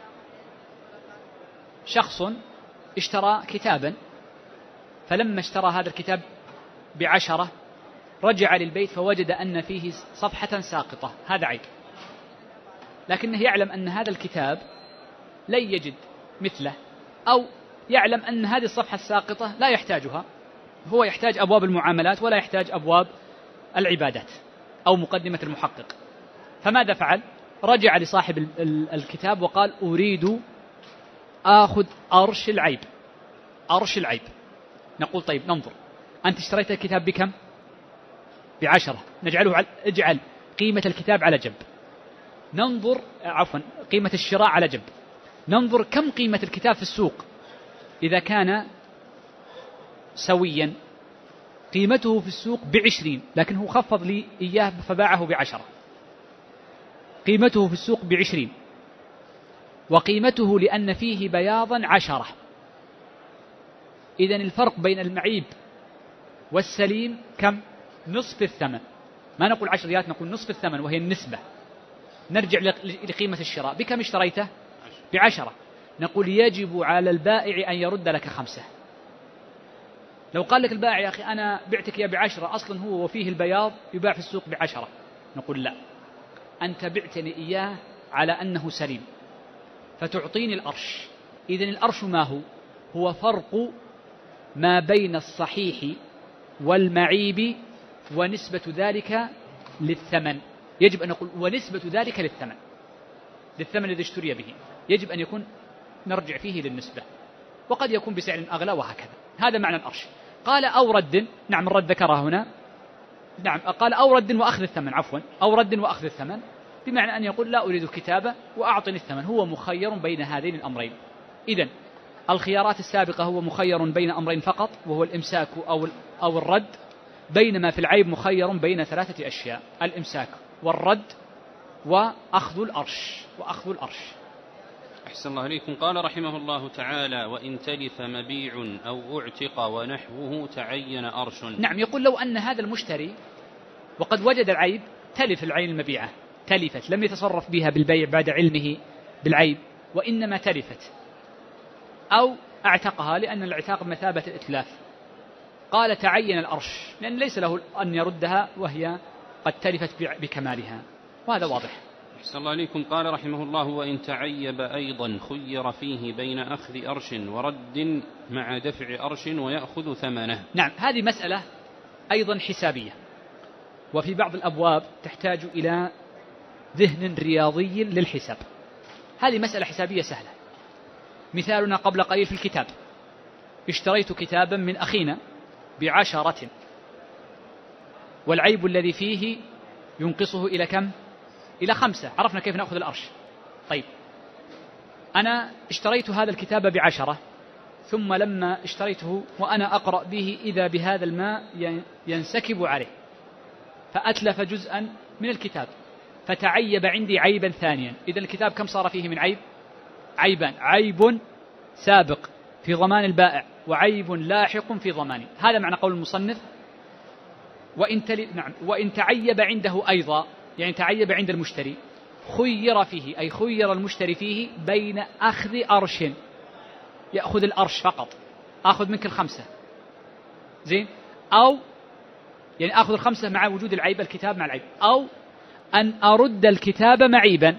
شخص اشترى كتابا، فلما اشترى هذا الكتاب ب10 رجع للبيت فوجد أن فيه صفحة ساقطة، هذا عيب، لكنه يعلم أن هذا الكتاب لن يجد مثله، أو يعلم أن هذه الصفحة الساقطة لا يحتاجها، هو يحتاج أبواب المعاملات ولا يحتاج أبواب العبادات أو مقدمة المحقق. فماذا فعل؟ رجع لصاحب الكتاب وقال أريد آخذ أرش العيب، أرش العيب. نقول طيب ننظر، أنت اشتريت الكتاب بكم؟ ب10، اجعل قيمة الكتاب على جنب، ننظر قيمة الشراء على جنب، ننظر كم قيمة الكتاب في السوق. إذا كان سويا قيمته في السوق ب20 لكن هو خفض لي إياه فباعه ب10، قيمته في السوق ب20 وقيمته لأن فيه بياضا 10، إذن الفرق بين المعيب والسليم كم؟ نصف الثمن. ما نقول 10 ريالات، نقول نصف الثمن وهي النسبة. نرجع لقيمة الشراء، بكم اشتريته؟ ب10، نقول يجب على البائع أن يرد لك 5. لو قال لك البائع يا أخي أنا بعتك يا ب10 أصلا هو وفيه البياض يباع في السوق ب10، نقول لا، أنت بعتني إياه على أنه سليم فتعطيني الأرش. إذن الأرش ما هو؟ هو فرق ما بين الصحيح والمعيب ونسبة ذلك للثمن. يجب أن نقول ونسبة ذلك للثمن الذي اشتري به، يجب أن يكون نرجع فيه للنسبة، وقد يكون بسعر أغلى وهكذا. هذا معنى الأرش. قال أو رد، نعم الرد ذكرها هنا، نعم قال أو رد وأخذ الثمن، أو رد وأخذ الثمن، بمعنى أن يقول لا أريد الكتابة وأعطني الثمن، هو مخير بين هذين الأمرين. إذن الخيارات السابقة هو مخير بين أمرين فقط، وهو الإمساك أو الرد، بينما في العيب مخير بين 3 أشياء: الإمساك والرد وأخذ الأرش. أحسن الله إليكم. قال رحمه الله تعالى وإن تلف مبيع أو اعتق ونحوه تعين أرش. نعم. يقول لو أن هذا المشتري وقد وجد العيب، تلف العين المبيعة، تلفت، لم يتصرف بها بالبيع بعد علمه بالعيب، وإنما تلفت، أو اعتقها لأن الاعتاق بمثابة الإتلاف، قال تعين الأرش، لأن ليس له أن يردها وهي قد تلفت بكمالها، وهذا واضح. أحسن الله عليكم. قال رحمه الله وإن تعيب أيضا خير فيه بين أخذ أرش ورد مع دفع أرش ويأخذ ثمنه. نعم، هذه مسألة أيضا حسابية، وفي بعض الأبواب تحتاج إلى ذهن رياضي للحساب. هذه مسألة حسابية سهلة. مثالنا قبل قليل في الكتاب، اشتريت كتابا من أخينا ب10 والعيب الذي فيه ينقصه إلى كم؟ إلى 5. عرفنا كيف نأخذ الأرش. طيب أنا اشتريت هذا الكتاب ب10، ثم لما اشتريته وأنا أقرأ به إذا بهذا الماء ينسكب عليه، فأتلف جزءا من الكتاب، فتعيب عندي عيبا ثانيا. إذا الكتاب كم صار فيه من عيب؟ عيبان: عيب سابق في ضمان البائع وعيب لاحق في ضمانه. هذا معنى قول المصنف وإن تعيب عنده أيضا، يعني تعيب عند المشتري، خير فيه، أي خير المشتري فيه بين أخذ أرش، يأخذ الأرش فقط، أخذ منك الخمسة زين، أو يعني أخذ الخمسة مع وجود العيب، الكتاب مع العيب، أو أن أرد الكتاب معيبا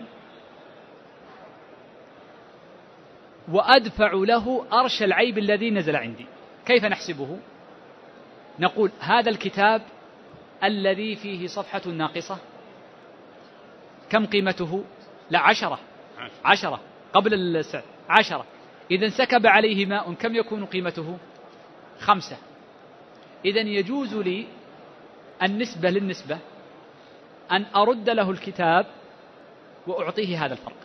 وأدفع له أرش العيب الذي نزل عندي. كيف نحسبه؟ نقول هذا الكتاب الذي فيه صفحة ناقصة كم قيمته؟ لا 10 قبل السعر 10. إذا سكب عليه ماء كم يكون قيمته؟ 5. إذن يجوز لي النسبة للنسبة أن أرد له الكتاب وأعطيه هذا الفرق،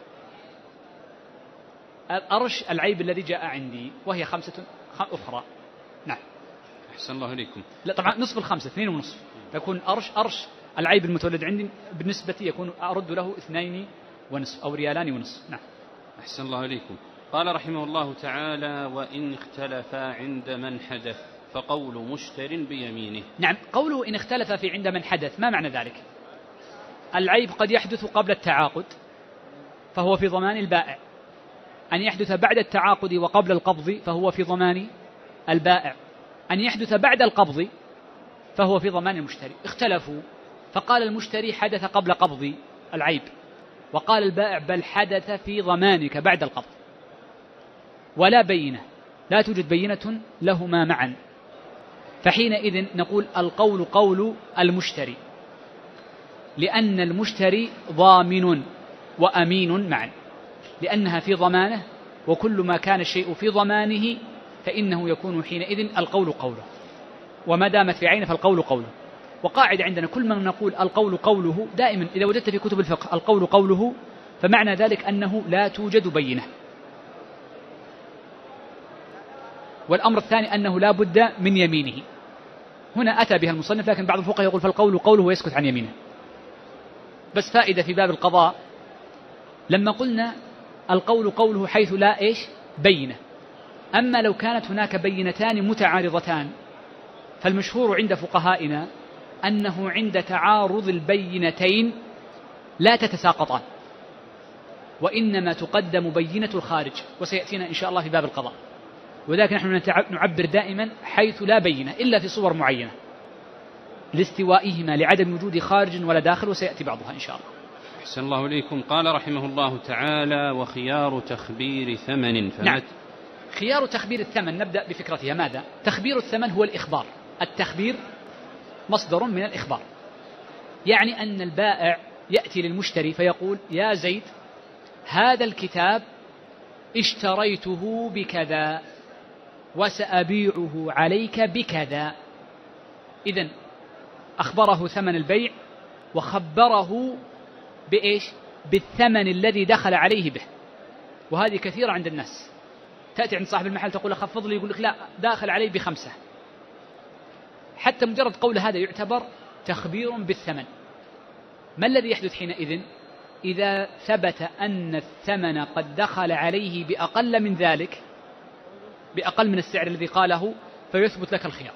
الأرش العيب الذي جاء عندي، وهي 5 أخرى. نعم. أحسن الله إليكم. لا طبعا نصف ال5 2.5 يكون أرش العيب المتولد عندي بالنسبة يكون أرد له 2.5 أو 2.5 ريال. نعم. أحسن الله إليكم. قال رحمه الله تعالى: وإن اختلفا عند من حدث فقول مشتر بيمينه. نعم، قوله إن اختلف في عند من حدث، ما معنى ذلك؟ العيب قد يحدث قبل التعاقد فهو في ضمان البائع، أن يحدث بعد التعاقد وقبل القبض فهو في ضمان البائع، أن يحدث بعد القبض فهو في ضمان المشتري. اختلفوا، فقال المشتري حدث قبل قبض العيب، وقال البائع بل حدث في ضمانك بعد القبض، ولا بينة، لا توجد بينة لهما معا. فحينئذ نقول القول قول المشتري، لأن المشتري ضامن وأمين معا، لأنها في ضمانه، وكل ما كان الشيء في ضمانه فإنه يكون حينئذ القول قوله، وما دامت في عينه فالقول قوله. وقاعدة عندنا كل ما نقول القول قوله دائما إذا وجدت في كتب الفقه القول قوله فمعنى ذلك أنه لا توجد بينة. والأمر الثاني أنه لا بد من يمينه. هنا أتى بها المصنف، لكن بعض الفقهاء يقول فالقول قوله ويسكت عن يمينه. بس فائدة في باب القضاء، لما قلنا القول قوله حيث لا بينة، أما لو كانت هناك بينتان متعارضتان فالمشهور عند فقهائنا أنه عند تعارض البينتين لا تتساقطان، وإنما تقدم بينة الخارج، وسيأتينا إن شاء الله في باب القضاء. وذلك نحن نعبر دائما حيث لا بينة إلا في صور معينة لاستوائهما لعدم وجود خارج ولا داخل، وسيأتي بعضها إن شاء الله. أحسن الله إليكم. قال رحمه الله تعالى: وخيار تخبير ثمن. نعم، خيار تخبير الثمن نبدأ بفكرتها. ماذا؟ تخبير الثمن هو الإخبار. التخبير مصدر من الإخبار، يعني أن البائع يأتي للمشتري فيقول: يا زيد هذا الكتاب اشتريته بكذا وسأبيعه عليك بكذا. إذن أخبره ثمن البيع وخبره بالثمن الذي دخل عليه به. وهذه كثيرة عند الناس، تأتي عند صاحب المحل تقول له خفض لي، يقول لك لا داخل عليه ب5. حتى مجرد قول هذا يعتبر تخبير بالثمن. ما الذي يحدث حينئذ؟ إذا ثبت أن الثمن قد دخل عليه بأقل من ذلك، بأقل من السعر الذي قاله، فيثبت لك الخيار.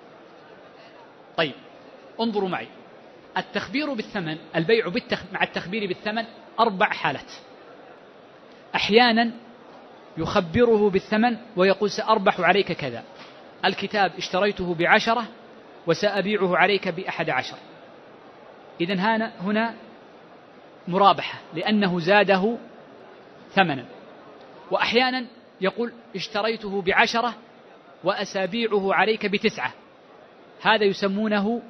طيب انظروا معي، التخبير بالثمن، البيع مع التخبير بالثمن 4 حالات. أحيانا يخبره بالثمن ويقول سأربح عليك كذا، الكتاب اشتريته ب10 وسأبيعه عليك ب11. إذن هنا مرابحة لأنه زاده ثمنا. وأحيانا يقول اشتريته ب10 وأسابيعه عليك ب9، هذا يسمونه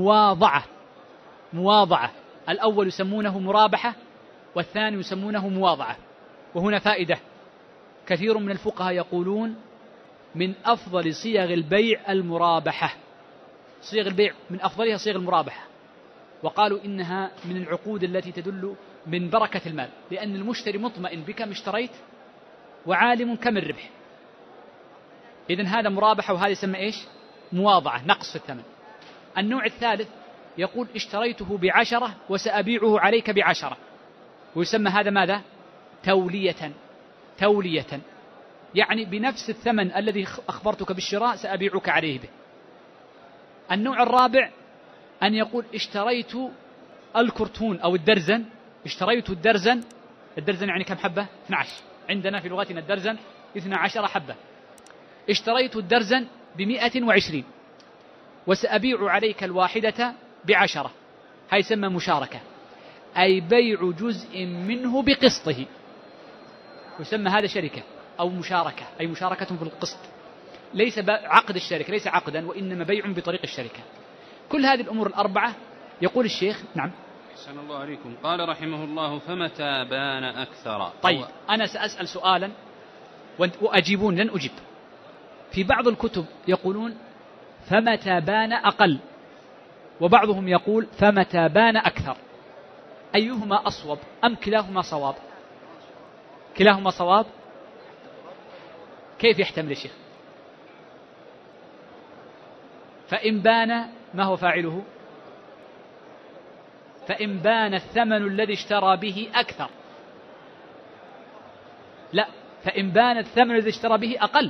مواضعة. الأول يسمونه مرابحة والثاني يسمونه مواضعة. وهنا فائدة، كثير من الفقهاء يقولون من أفضل صيغ البيع المرابحة، صيغ البيع من أفضلها صيغ المرابحة، وقالوا إنها من العقود التي تدل من بركة المال، لأن المشتري مطمئن بكم اشتريت وعالم كم الربح. إذن هذا مرابحة، وهذا يسمى مواضعة، نقص في الثمن. النوع الثالث يقول اشتريته ب10 وسأبيعه عليك ب10، ويسمى هذا ماذا؟ تولية. يعني بنفس الثمن الذي أخبرتك بالشراء سأبيعك عليه به. النوع الرابع أن يقول اشتريت الكرتون أو الدرزن، اشتريت الدرزن يعني كم حبة؟ 12، عندنا في لغتنا الدرزن 12 حبة. اشتريت الدرزن ب120 وسأبيع عليك الواحدة ب10. هاي يسمى مشاركة، أي بيع جزء منه بقسطه، يسمى هذا شركة أو مشاركة، أي مشاركة في القسط، ليس عقد الشركة، ليس عقدا وإنما بيع بطريق الشركة. كل هذه الأمور الأربعة يقول الشيخ. نعم. أحسن الله عليكم. قال رحمه الله: فمتى بان أكثر؟ طيب أنا سأسأل سؤالا وأجيبون، لن أجيب. في بعض الكتب يقولون فمتى بان أقل، وبعضهم يقول فمتى بان أكثر، أيهما أصوب أم كلاهما صواب؟ كلاهما صواب. كيف يحتمل يا شيخ؟ فإن بان ما هو فاعله؟ فإن بان الثمن الذي اشترى به أكثر، لا، فإن بان الثمن الذي اشترى به أقل.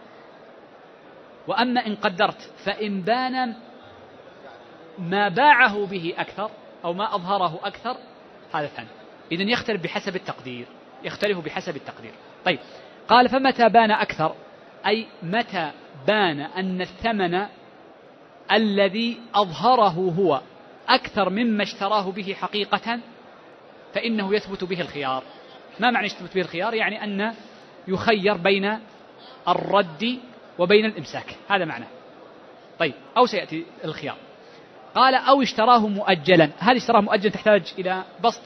وأما إن قدرت فإن بان ما باعه به أكثر أو ما أظهره أكثر، هذا ثاني. إذن يختلف بحسب التقدير، يختلف بحسب التقدير. طيب قال فمتى بان أكثر، أي متى بان أن الثمن الذي أظهره هو أكثر مما اشتراه به حقيقة، فإنه يثبت به الخيار. ما معنى يثبت به الخيار؟ يعني أن يخير بين الرد وبين الإمساك، هذا معنى. طيب أو سيأتي الخيار. قال أو اشتراه مؤجلا. هذه اشتراه مؤجلا تحتاج إلى بسط،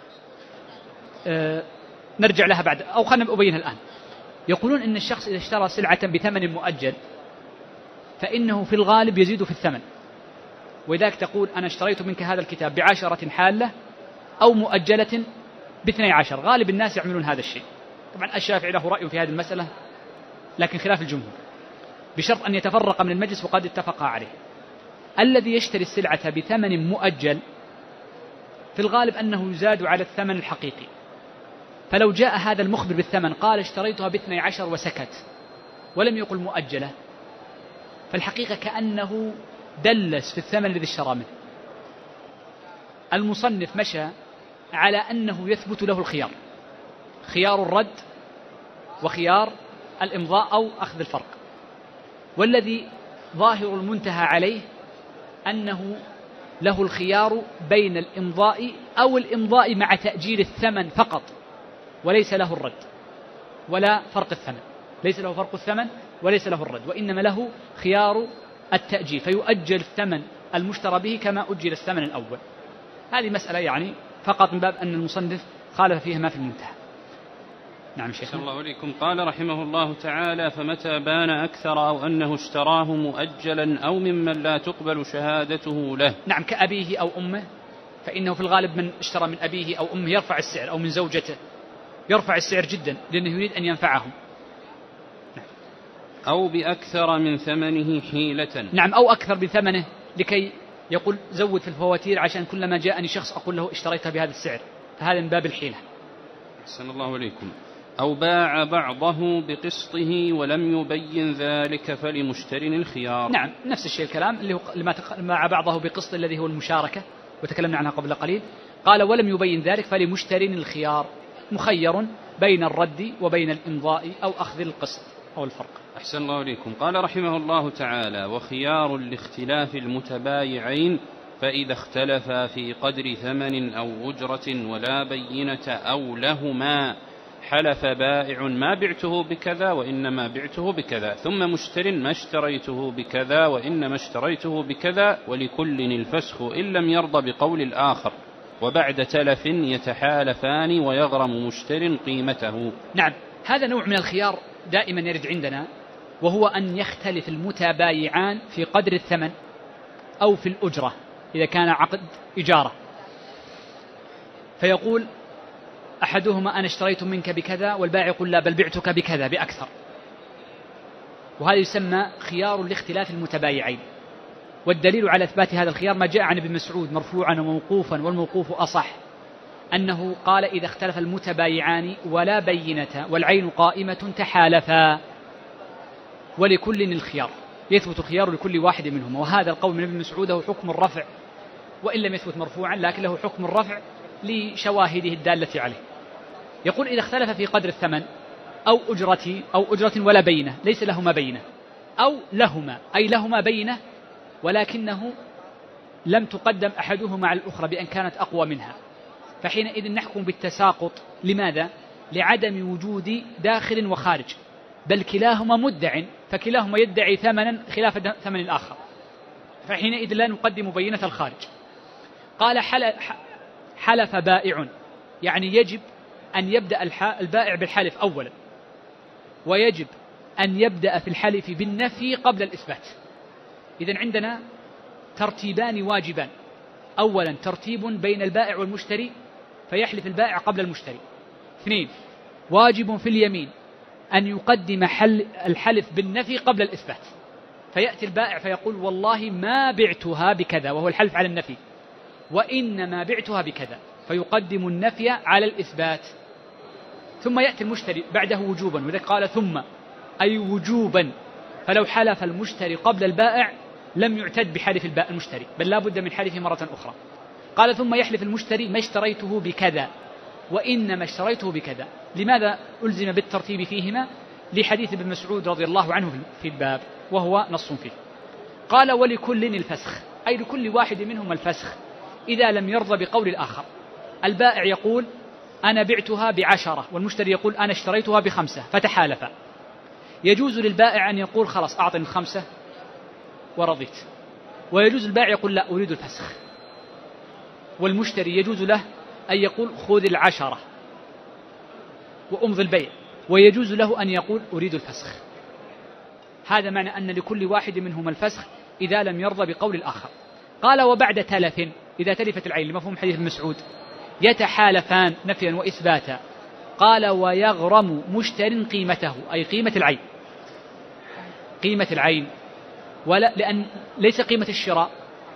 نرجع لها بعد، أو خلنا أبينها الآن. يقولون إن الشخص إذا اشترى سلعة بثمن مؤجل فإنه في الغالب يزيد في الثمن، وذلك تقول أنا اشتريت منك هذا الكتاب ب10 حالة أو مؤجلة ب12. غالب الناس يعملون هذا الشيء. طبعا الشافعي له رأي في هذه المسألة لكن خلاف الجمهور، بشرط أن يتفرق من المجلس وقد اتفقا عليه. الذي يشتري السلعة بثمن مؤجل في الغالب أنه يزاد على الثمن الحقيقي، فلو جاء هذا المخبر بالثمن قال اشتريتها ب12 وسكت ولم يقل مؤجلة، فالحقيقة كأنه دلس في الثمن الذي اشترى منه. المصنف مشى على أنه يثبت له الخيار، خيار الرد وخيار الإمضاء أو أخذ الفرق، والذي ظاهر المنتهى عليه أنه له الخيار بين الإمضاء أو الإمضاء مع تأجيل الثمن فقط، وليس له الرد ولا فرق الثمن، ليس له فرق الثمن وليس له الرد، وإنما له خيار التأجيل، فيؤجل الثمن المشترى به كما أجل الثمن الأول. هذه مسألة يعني فقط من باب أن المصنف خالف فيها ما في المنتهى. نعم شيخ. الله عليكم. قال رحمه الله تعالى: فمتى بان أكثر أو أنه اشتراه مؤجلا أو ممن لا تقبل شهادته له. نعم، كأبيه أو أمه، فإنه في الغالب من اشترى من أبيه أو أمه يرفع السعر، أو من زوجته يرفع السعر جدا لأنه يريد أن ينفعهم. أو بأكثر من ثمنه حيلة. نعم، أو أكثر من ثمنه لكي يقول زود في الفواتير عشان كلما جاءني شخص أقول له اشتريتها بهذا السعر، فهذا من باب الحيلة. أحسن الله عليكم. أو باع بعضه بقسطه ولم يبين ذلك فلمشتر الخيار. نعم، نفس الشيء الكلام اللي هو باع بعضه بقسط الذي هو المشاركة وتكلمنا عنها قبل قليل. قال ولم يبين ذلك فلمشتر الخيار، مخير بين الرد وبين الإمضاء أو أخذ القسط أو الفرق. أحسن الله عليكم. قال رحمه الله تعالى: وخيار لاختلاف المتبايعين فإذا اختلفا في قدر ثمن أو أجرة ولا بينة أو لهما حلف بائع ما بعته بكذا وإنما بعته بكذا، ثم مشتر ما اشتريته بكذا وإنما اشتريته بكذا، ولكل الفسخ إن لم يرضى بقول الآخر، وبعد تلف يتحالفان ويغرم مشتر قيمته. نعم، هذا نوع من الخيار دائما يرد عندنا، وهو أن يختلف المتبايعان في قدر الثمن أو في الأجرة إذا كان عقد إجارة، فيقول أحدهما أنا اشتريت منك بكذا والبائع يقول لا بل بعتك بكذا بأكثر، وهذا يسمى خيار لاختلاف المتبايعين. والدليل على إثبات هذا الخيار ما جاء عن ابن مسعود مرفوعا وموقوفا، والموقوف أصح، أنه قال إذا اختلف المتبايعان ولا بينة والعين قائمة تحالفا، ولكل الخيار، يثبت الخيار لكل واحد منهما. وهذا القول من ابن مسعود هو حكم الرفع، وإن لم يثبت مرفوعا لكن له حكم الرفع لشواهده الدالة عليه. يقول إذا اختلف في قدر الثمن أو أجرة ولا بينة، ليس لهما بينة، أو لهما أي لهما بينة ولكنه لم تقدم أحدهما على الأخرى بأن كانت أقوى منها، فحينئذ نحكم بالتساقط. لماذا؟ لعدم وجود داخل وخارج، بل كلاهما مدع، فكلاهما يدعي ثمنا خلاف ثمن الآخر، فحينئذ لا نقدم بينة الخارج. قال حلف بائع، يعني يجب أن يبدأ البائع بالحلف أولا، ويجب أن يبدأ في الحلف بالنفي قبل الإثبات. إذن عندنا ترتيبان واجبان: أولا ترتيب بين البائع والمشتري فيحلف البائع قبل المشتري. 2 واجب في اليمين أن يقدم الحلف بالنفي قبل الإثبات، فيأتي البائع فيقول والله ما بعتها بكذا، وهو الحلف على النفي، وإنما بعتها بكذا، فيقدم النفي على الإثبات. ثم يأتي المشتري بعده وجوبا، وذلك قال ثم أي وجوبا، فلو حلف المشتري قبل البائع لم يعتد بحلف المشتري، بل لا بد من حلفه مرة أخرى. قال ثم يحلف المشتري ما اشتريته بكذا وإنما اشتريته بكذا. لماذا ألزم بالترتيب فيهما؟ لحديث ابن مسعود رضي الله عنه في الباب، وهو نص فيه. قال ولكل الفسخ، أي لكل واحد منهم الفسخ إذا لم يرضى بقول الآخر. البائع يقول أنا بعتها ب10 والمشتري يقول أنا اشتريتها ب5 فتحالفا، يجوز للبائع أن يقول خلاص أعطني 5 ورضيت، ويجوز البائع يقول لا أريد الفسخ، والمشتري يجوز له أن يقول خذ 10 وأمضي البيع، ويجوز له أن يقول أريد الفسخ. هذا معنى أن لكل واحد منهم الفسخ إذا لم يرضى بقول الآخر. قال وبعد تلف، إذا تلفت العين لمفهوم حديث ابن مسعود يتحالفان نفيا وإثباتا. قال ويغرم مشتر قيمته، أي قيمة العين، قيمة العين، ولا لأن ليس قيمة الشراء،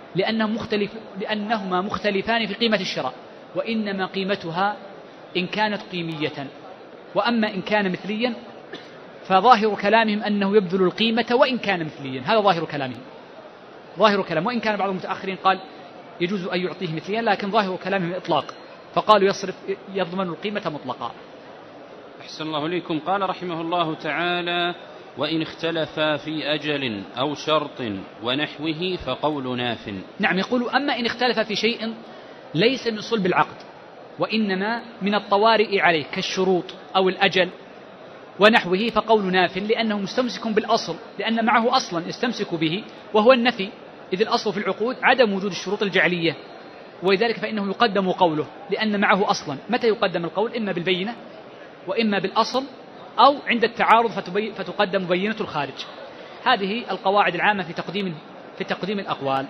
لأنهما مختلفان في قيمة الشراء، وإنما قيمتها إن كانت قيمية، وأما إن كان مثليا فظاهر كلامهم أنه يبذل القيمة وإن كان مثليا، هذا ظاهر كلامهم، ظاهر كلام، وإن كان بعض المتأخرين قال يجوز أن يعطيه مثليا، لكن ظاهر كلامهم إطلاق، فقالوا يضمن القيمة مطلقا. أحسن الله إليكم. قال رحمه الله تعالى وإن اختلفا في أجل أو شرط ونحوه فقول ناف. نعم، يقول أما إن اختلف في شيء ليس من صلب العقد وإنما من الطوارئ عليه كالشروط أو الأجل ونحوه فقول ناف، لأنه مستمسك بالأصل، لأن معه أصلا يستمسك به وهو النفي، إذ الأصل في العقود عدم وجود الشروط الجعلية، ولذلك فإنه يقدم قوله لأن معه أصلا. متى يقدم القول؟ إما بالبينة وإما بالأصل، أو عند التعارض فتقدم بينة الخارج. هذه القواعد العامة في تقديم الأقوال.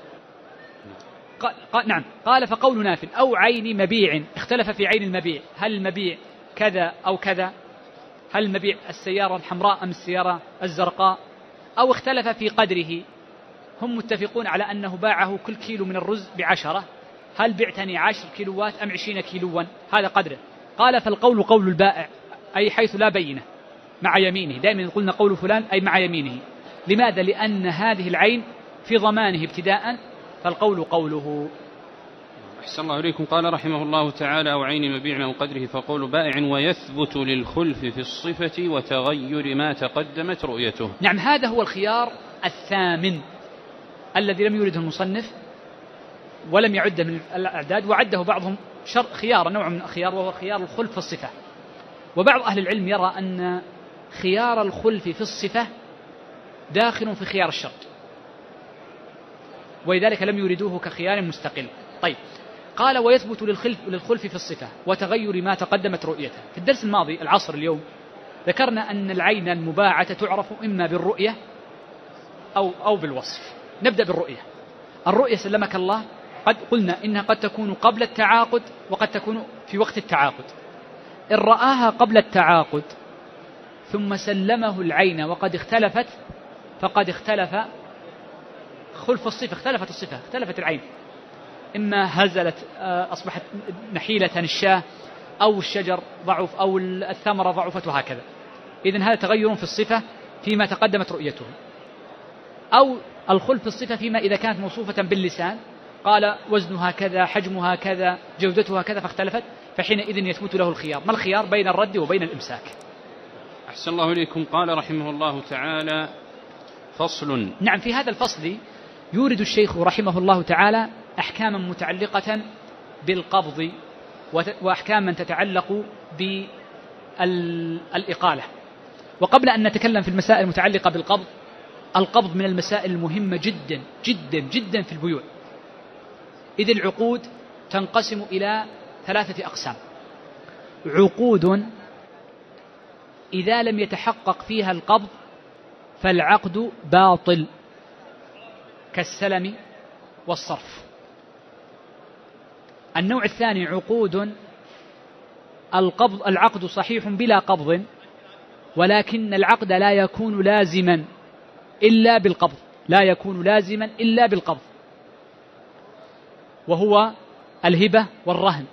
نعم. قال فقول ناف أو عين مبيع، اختلف في عين المبيع، هل المبيع كذا أو كذا، هل المبيع السيارة الحمراء أم السيارة الزرقاء، أو اختلف في قدره، هم متفقون على أنه باعه كل كيلو من الرز ب10، هل بعتني 10 كيلوات أم 20 كيلوا، هذا قدره. قال فالقول قول البائع، أي حيث لا بينه مع يمينه، دائما قلنا قول فلان أي مع يمينه. لماذا؟ لأن هذه العين في ضمانه ابتداء، فالقول قوله. أحسن الله إليكم. قال رحمه الله تعالى أو عين مبيع أو قدره فقول بائع، ويثبت للخلف في الصفة وتغير ما تقدمت رؤيته. نعم، هذا هو الخيار الثامن الذي لم يرده المصنف ولم يعده من الأعداد، وعده بعضهم خيار، نوع من الخيار، وهو خيار الخلف في الصفة. وبعض أهل العلم يرى أن خيار الخلف في الصفة داخل في خيار الشرط، ولذلك لم يريدوه كخيار مستقل. طيب، قال ويثبت للخلف في الصفة وتغير ما تقدمت رؤيته. في الدرس الماضي العصر اليوم ذكرنا أن العين المباعة تعرف إما بالرؤية أو بالوصف. نبدأ بالرؤية. الرؤية سلمك الله قد قلنا إنها قد تكون قبل التعاقد وقد تكون في وقت التعاقد. إن رآها قبل التعاقد ثم سلمه العين وقد اختلفت فقد اختلف خلف الصفة، اختلفت الصفة، اختلفت العين. إما هزلت أصبحت نحيلة الشاة، أو الشجر ضعف، أو الثمرة ضعفت، وهكذا. إذن هذا تغير في الصفة فيما تقدمت رؤيته. أو الخلف في الصفة فيما إذا كانت موصوفة باللسان، قال وزنها كذا، حجمها كذا، جودتها كذا، فاختلفت، فحينئذ يثبت له الخيار. ما الخيار بين الرد وبين الإمساك؟ أحسن الله إليكم. قال رحمه الله تعالى: فصل. نعم، في هذا الفصل يورد الشيخ رحمه الله تعالى أحكاما متعلقة بالقبض، وأحكاما تتعلق بالإقالة. وقبل أن نتكلم في المسائل المتعلقة بالقبض، القبض من المسائل المهمة جدا جدا جدا في البيوع، إذ العقود تنقسم إلى 3 أقسام: عقود إذا لم يتحقق فيها القبض فالعقد باطل، كالسلم والصرف. النوع الثاني عقود العقد صحيح بلا قبض، ولكن العقد لا يكون لازما إلا بالقبض، لا يكون لازما إلا بالقبض، وهو الهبة والرهن.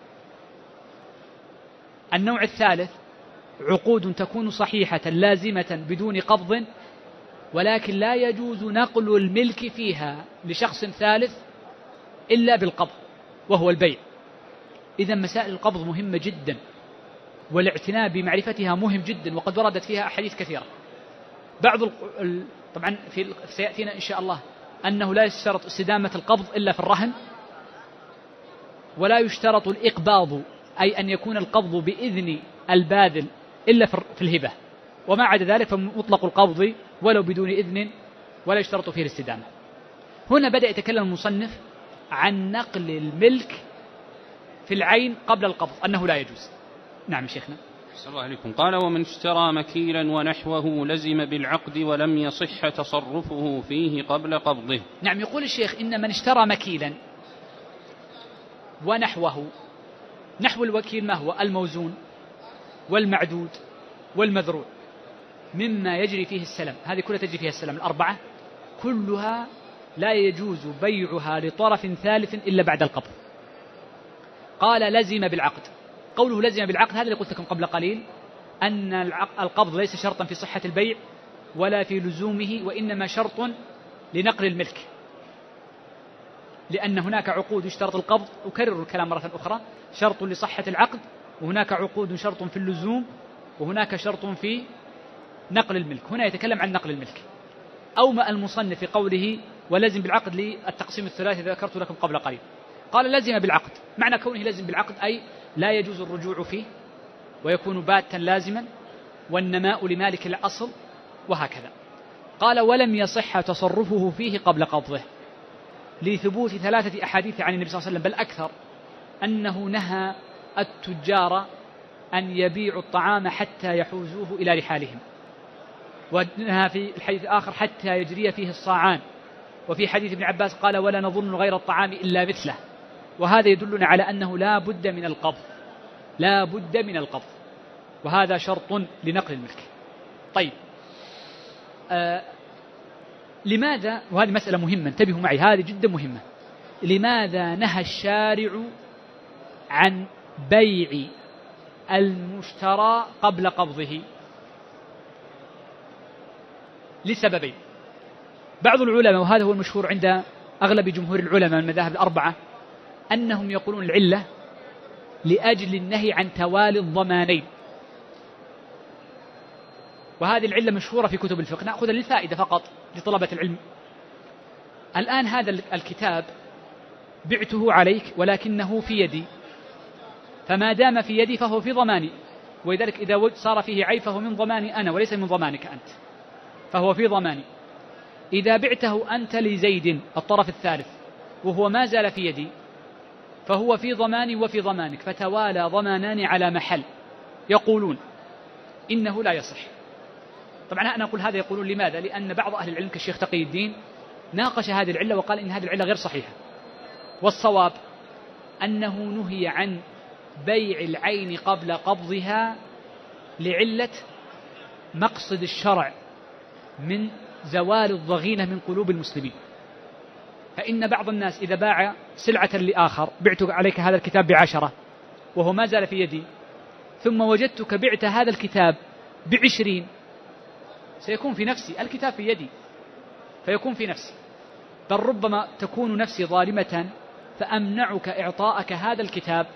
النوع الثالث عقود تكون صحيحة لازمة بدون قبض، ولكن لا يجوز نقل الملك فيها لشخص ثالث إلا بالقبض، وهو البيع. إذن مسائل القبض مهمة جدا، والاعتناء بمعرفتها مهم جدا، وقد وردت فيها أحاديث كثيرة. طبعا سيأتينا إن شاء الله أنه لا يشترط استدامة القبض إلا في الرهن، ولا يشترط الإقباض، أي أن يكون القبض بإذن الباذل، إلا في الهبة، وما عدا ذلك فمطلق القبض ولو بدون إذن ولا يشترط فيه الاستدامة. هنا بدأ يتكلم المصنف عن نقل الملك في العين قبل القبض، أنه لا يجوز. نعم شيخنا. أحسن الله عليكم. قال: ومن اشترى مكيلا ونحوه لزم بالعقد ولم يصح تصرفه فيه قبل قبضه. نعم، يقول الشيخ إن من اشترى مكيلا ونحوه، نحو الوكيل ما هو؟ الموزون والمعدود والمذروع، مما يجري فيه السلم، هذه كلها تجري فيها السلم، 4 كلها لا يجوز بيعها لطرف ثالث إلا بعد القبض. قال لزم بالعقد. قوله لزم بالعقد هذا اللي قلت لكم قبل قليل، أن القبض ليس شرطا في صحة البيع ولا في لزومه، وإنما شرط لنقل الملك، لأن هناك عقود يشترط القبض، أكرر الكلام مرة أخرى، شرط لصحة العقد، وهناك عقود شرط في اللزوم، وهناك شرط في نقل الملك. هنا يتكلم عن نقل الملك. أومأ المصنف في قوله ولزم بالعقد للتقسيم الثلاثي ذكرت لكم قبل قليل. قال لزم بالعقد، معنى كونه لزم بالعقد أي لا يجوز الرجوع فيه، ويكون باتا لازما، والنماء لمالك الأصل، وهكذا. قال ولم يصح تصرفه فيه قبل قبضه، لثبوت 3 أحاديث عن النبي صلى الله عليه وسلم، بل أكثر، أنه نهى التجار أن يبيعوا الطعام حتى يحوزوه إلى رحالهم، ونهى في الحديث الآخر حتى يجري فيه الصاعان، وفي حديث ابن عباس قال ولا نظن غير الطعام إلا مثله. وهذا يدلنا على أنه لا بد من القبض، لا بد من القبض، وهذا شرط لنقل الملك. طيب، لماذا، وهذه مسألة مهمة انتبهوا معي، هذه جدا مهمة، لماذا نهى الشارع عن بيع المشترى قبل قبضه؟ لسببين. بعض العلماء، وهذا هو المشهور عند أغلب جمهور العلماء من المذاهب ال4، أنهم يقولون العلة لأجل النهي عن توالي الضمانين، وهذه العلة مشهورة في كتب الفقه، نأخذها للفائدة فقط لطلبة العلم. الآن هذا الكتاب بعته عليك ولكنه في يدي، فما دام في يدي فهو في ضماني، ولذلك إذا صار فيه عيب فهو من ضماني أنا وليس من ضمانك أنت، فهو في ضماني. إذا بعته أنت لزيد الطرف الثالث وهو ما زال في يدي فهو في ضماني وفي ضمانك، فتوالى ضمانان على محل. يقولون إنه لا يصح. طبعا أنا أقول هذا، يقولون لماذا؟ لأن بعض أهل العلم كالشيخ تقي الدين ناقش هذه العلة وقال إن هذه العلة غير صحيحة، والصواب أنه نهي عن بيع العين قبل قبضها لعلة مقصد الشرع من زوال الضغينة من قلوب المسلمين. فإن بعض الناس إذا باع سلعة لآخر، بعت عليك هذا الكتاب ب10 وهو ما زال في يدي، ثم وجدتك بعت هذا الكتاب ب20، سيكون في نفسي، الكتاب في يدي فيكون في نفسي، بل ربما تكون نفسي ظالمة فأمنعك إعطاءك هذا الكتاب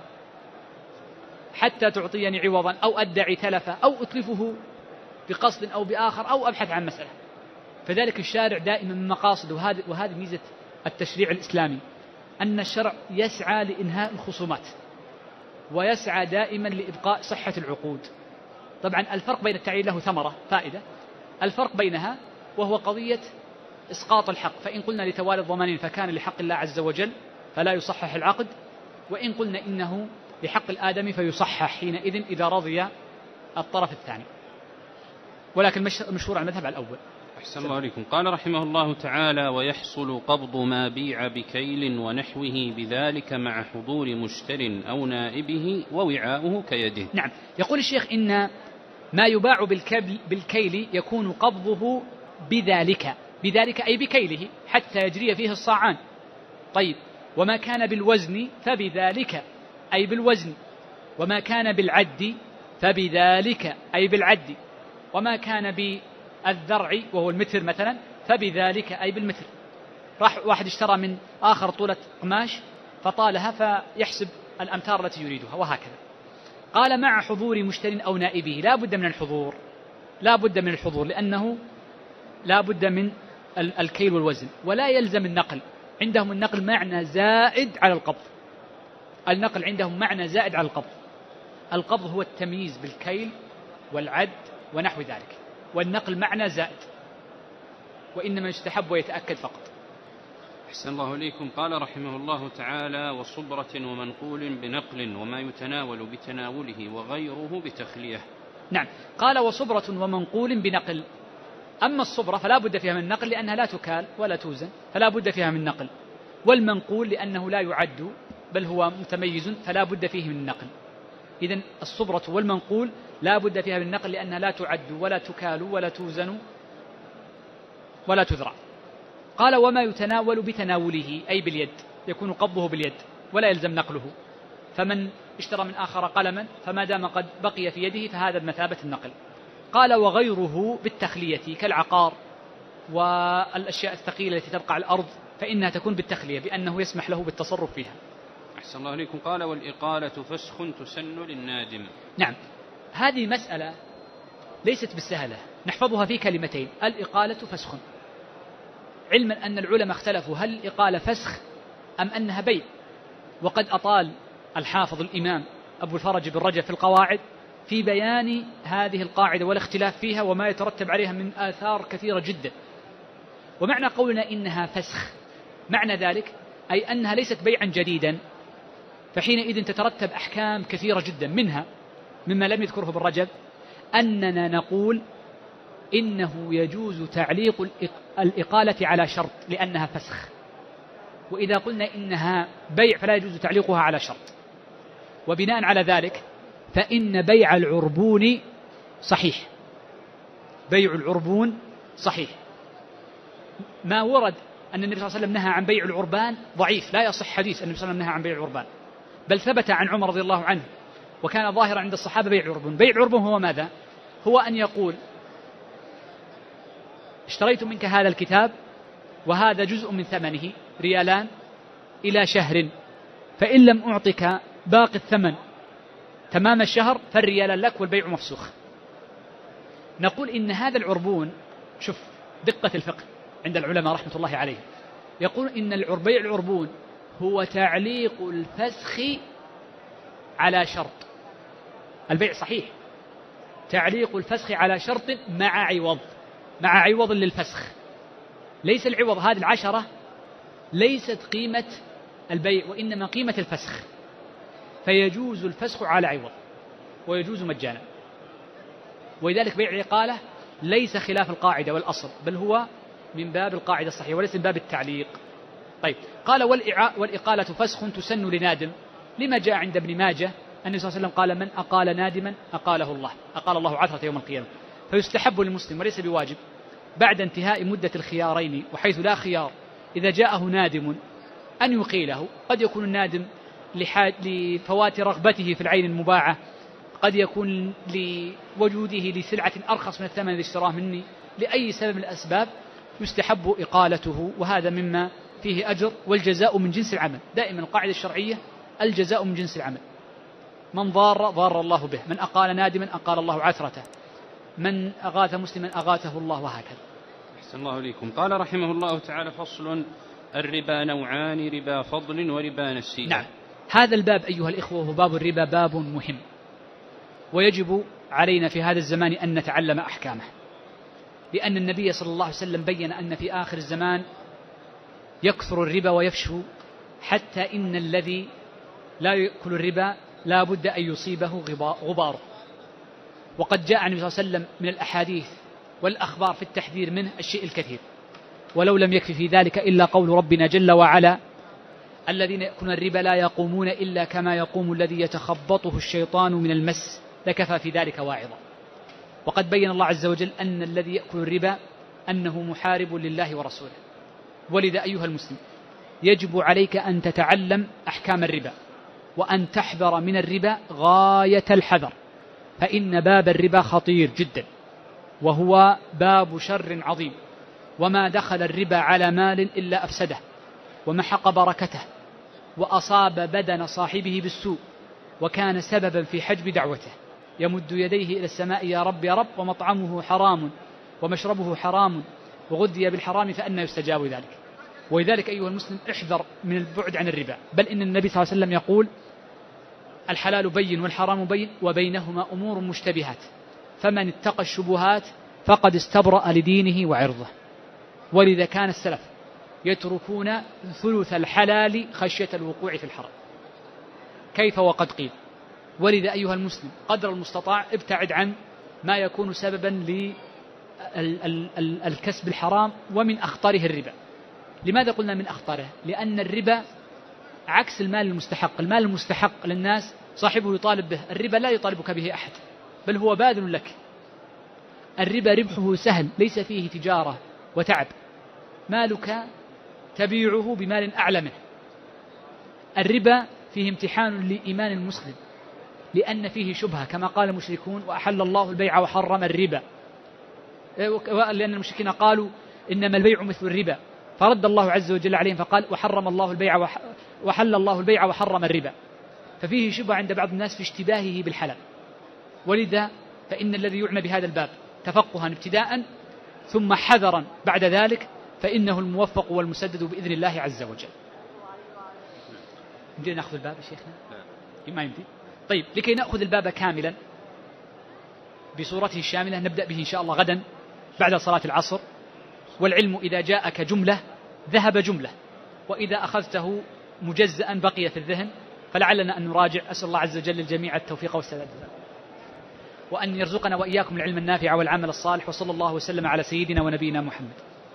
حتى تعطيني عوضا، أو أدعي تلفه، أو أتلفه بقصد أو بآخر، أو أبحث عن مسألة. فذلك الشارع دائما من مقاصد، وهذه ميزة التشريع الإسلامي، أن الشرع يسعى لإنهاء الخصومات ويسعى دائما لإبقاء صحة العقود. طبعا الفرق بين التعيين له ثمرة فائدة، الفرق بينها وهو قضية إسقاط الحق، فإن قلنا لتوالي الضمانين فكان لحق الله عز وجل فلا يصحح العقد، وإن قلنا إنه لحق الآدمي فيصحح حينئذ إذا رضي الطرف الثاني، ولكن مشهور على المذهب على الأول. أحسن الله عليكم. قال رحمه الله تعالى: ويحصل قبض ما بيع بكيل ونحوه بذلك مع حضور مشتر أو نائبه ووعاؤه كيده. نعم، يقول الشيخ إن ما يباع بالكيل يكون قبضه بذلك أي بكيله حتى يجري فيه الصاعان. طيب، وما كان بالوزن فبذلك أي بالوزن، وما كان بالعد فبذلك أي بالعد، وما كان بالذرع وهو المتر مثلا فبذلك أي بالمتر. راح واحد اشترى من آخر طولة قماش فطالها فيحسب الأمتار التي يريدها، وهكذا. قال: مع حضور مشتر أو نائبه، لا بد من الحضور، لا بد من الحضور، لأنه لا بد من الكيل والوزن، ولا يلزم النقل. عندهم النقل معنى زائد على القبض، النقل عندهم معنى زائد على القبض. القبض هو التمييز بالكيل والعد ونحو ذلك، والنقل معنى زائد، وإنما يستحب ويتأكد فقط. أحسن الله إليكم. قال رحمه الله تعالى: وصبرة ومنقول بنقل وما يتناول بتناوله وغيره بتخلية. نعم، قال: وصبرة ومنقول بنقل. أما الصبرة فلا بد فيها من نقل لأنها لا تكال ولا توزن، فلا بد فيها من نقل. والمنقول لأنه لا يعد بل هو متميز فلا بد فيه من نقل. إذن الصبرة والمنقول لا بد فيها من نقل لأنها لا تعد ولا تكال ولا توزن ولا تذرع. قال: وما يتناول بتناوله أي باليد، يكون قبضه باليد ولا يلزم نقله. فمن اشترى من آخر قلما فما دام قد بقي في يده فهذا بمثابة النقل. قال: وغيره بالتخلية كالعقار والأشياء الثقيلة التي تبقى على الأرض فإنها تكون بالتخلية بأنه يسمح له بالتصرف فيها. أحسن الله عليكم. قال: والإقالة فسخ تسن للنادم. نعم، هذه مسألة ليست بالسهلة، نحفظها في كلمتين: الإقالة فسخ. علما أن العلماء اختلفوا هل الإقالة فسخ أم أنها بيع، وقد أطال الحافظ الإمام أبو الفرج بن رجب في القواعد في بيان هذه القاعدة والاختلاف فيها وما يترتب عليها من آثار كثيرة جدا. ومعنى قولنا إنها فسخ معنى ذلك أي أنها ليست بيعا جديدا، فحينئذ تترتب أحكام كثيرة جدا، منها مما لم يذكره ابن رجب أننا نقول إنه يجوز تعليق الإقالة على شرط لأنها فسخ، وإذا قلنا إنها بيع فلا يجوز تعليقها على شرط. وبناء على ذلك فإن بيع العربون صحيح، بيع العربون صحيح. ما ورد أن النبي صلى الله عليه وسلم نهى عن بيع العربان ضعيف، لا يصح حديث أن النبي صلى الله عليه وسلم نهى عن بيع العربان، بل ثبت عن عمر رضي الله عنه وكان ظاهرا عند الصحابة بيع العربون. بيع العربون هو ماذا؟ هو أن يقول: اشتريت منك هذا الكتاب وهذا جزء من ثمنه ريالان إلى شهر، فإن لم أعطك باقي الثمن تمام الشهر فالريال لك والبيع مفسوخ. نقول إن هذا العربون، شوف دقة الفقه عند العلماء رحمة الله عليهم، يقول إن بيع العربون هو تعليق الفسخ على شرط. البيع صحيح، تعليق الفسخ على شرط مع عوض للفسخ. ليس العوض هذه 10 ليست قيمة البيع وإنما قيمة الفسخ، فيجوز الفسخ على عوض ويجوز مجانا. ولذلك بيع الإقالة ليس خلاف القاعدة والأصل، بل هو من باب القاعدة الصحيحة وليس من باب التعليق. طيب، قال: والإقالة فسخ تسن لنادم، لما جاء عند ابن ماجه النبي صلى الله عليه وسلم قال: من أقال نادما أقاله الله، أقال الله عثرة يوم القيامة. فيستحب للمسلم وليس بواجب بعد انتهاء مدة الخيارين، وحيث لا خيار إذا جاءه نادم أن يقيله. قد يكون النادم لفوات رغبته في العين المباعة، قد يكون لوجوده لسلعة أرخص من الثمن الذي اشتراه مني، لأي سبب من الأسباب يستحب إقالته، وهذا مما فيه أجر، والجزاء من جنس العمل. دائما القاعدة الشرعية الجزاء من جنس العمل. من ضار الله به، من أقال نادما أقال الله عثرته، من أغاث مسلما أغاثه الله، وهكذا. أحسن الله إليكم. قال رحمه الله تعالى: فصل: الربا نوعان، ربا فضل وربا نسيئة. نعم، هذا الباب أيها الإخوة هو باب الربا، باب مهم، ويجب علينا في هذا الزمان أن نتعلم أحكامه، لأن النبي صلى الله عليه وسلم بين أن في آخر الزمان يكثر الربا ويفشو، حتى إن الذي لا يأكل الربا لا بد أن يصيبه غباره. وقد جاء عن النبي صلى الله عليه وسلم من الأحاديث والأخبار في التحذير منه الشيء الكثير، ولو لم يكفي في ذلك إلا قول ربنا جل وعلا: الذين يأكلون الربا لا يقومون إلا كما يقوم الذي يتخبطه الشيطان من المس، لكفى في ذلك واعظا. وقد بين الله عز وجل أن الذي يأكل الربا أنه محارب لله ورسوله. ولذا أيها المسلم يجب عليك أن تتعلم أحكام الربا، وأن تحذر من الربا غاية الحذر، فإن باب الربا خطير جدا، وهو باب شر عظيم، وما دخل الربا على مال إلا أفسده ومحق بركته، وأصاب بدن صاحبه بالسوء، وكان سببا في حجب دعوته. يمد يديه إلى السماء: يا رب يا رب، ومطعمه حرام ومشربه حرام وغذي بالحرام فأنى يستجاب ذلك. ولذلك أيها المسلم احذر من البعد عن الربا، بل إن النبي صلى الله عليه وسلم يقول: الحلال بين والحرام بين وبينهما أمور مشتبهات، فمن اتقى الشبهات فقد استبرأ لدينه وعرضه. ولذا كان السلف يتركون ثلث الحلال خشية الوقوع في الحرام، كيف وقد قيل. ولذا أيها المسلم قدر المستطاع ابتعد عن ما يكون سببا للكسب الحرام، ومن أخطره الربا. لماذا قلنا من أخطره؟ لأن الربا عكس المال المستحق. المال المستحق للناس صاحبه يطالب به، الربا لا يطالبك به أحد، بل هو باذل لك. الربا ربحه سهل، ليس فيه تجارة وتعب، مالك تبيعه بمال أعلى منه. الربا فيه امتحان لإيمان المسلم، لأن فيه شبهة، كما قال المشركون: وأحل الله البيع وحرم الربا، لأن المشركين قالوا إنما البيع مثل الربا، فرد الله عز وجل عليهم فقال: وحرم الله البيع وحل الله البيع وحرم الربا. ففيه شبهة عند بعض الناس في اشتباهه بالحلال. ولذا فإن الذي يعنى بهذا الباب تفقها ابتداء ثم حذرا بعد ذلك، فإنه الموفق والمسدد بإذن الله عز وجل. يمكن نأخذ الباب يا شيخنا؟ ما يمكن. طيب، لكي نأخذ الباب كاملا بصورته الشاملة نبدأ به إن شاء الله غدا بعد صلاة العصر. والعلم إذا جاءك جملة ذهب جملة، وإذا أخذته مجزأ بقي في الذهن، فلعلنا أن نراجع. أسأل الله عز وجل للجميع التوفيق والسداد، وأن يرزقنا وإياكم العلم النافع والعمل الصالح، وصلى الله وسلم على سيدنا ونبينا محمد.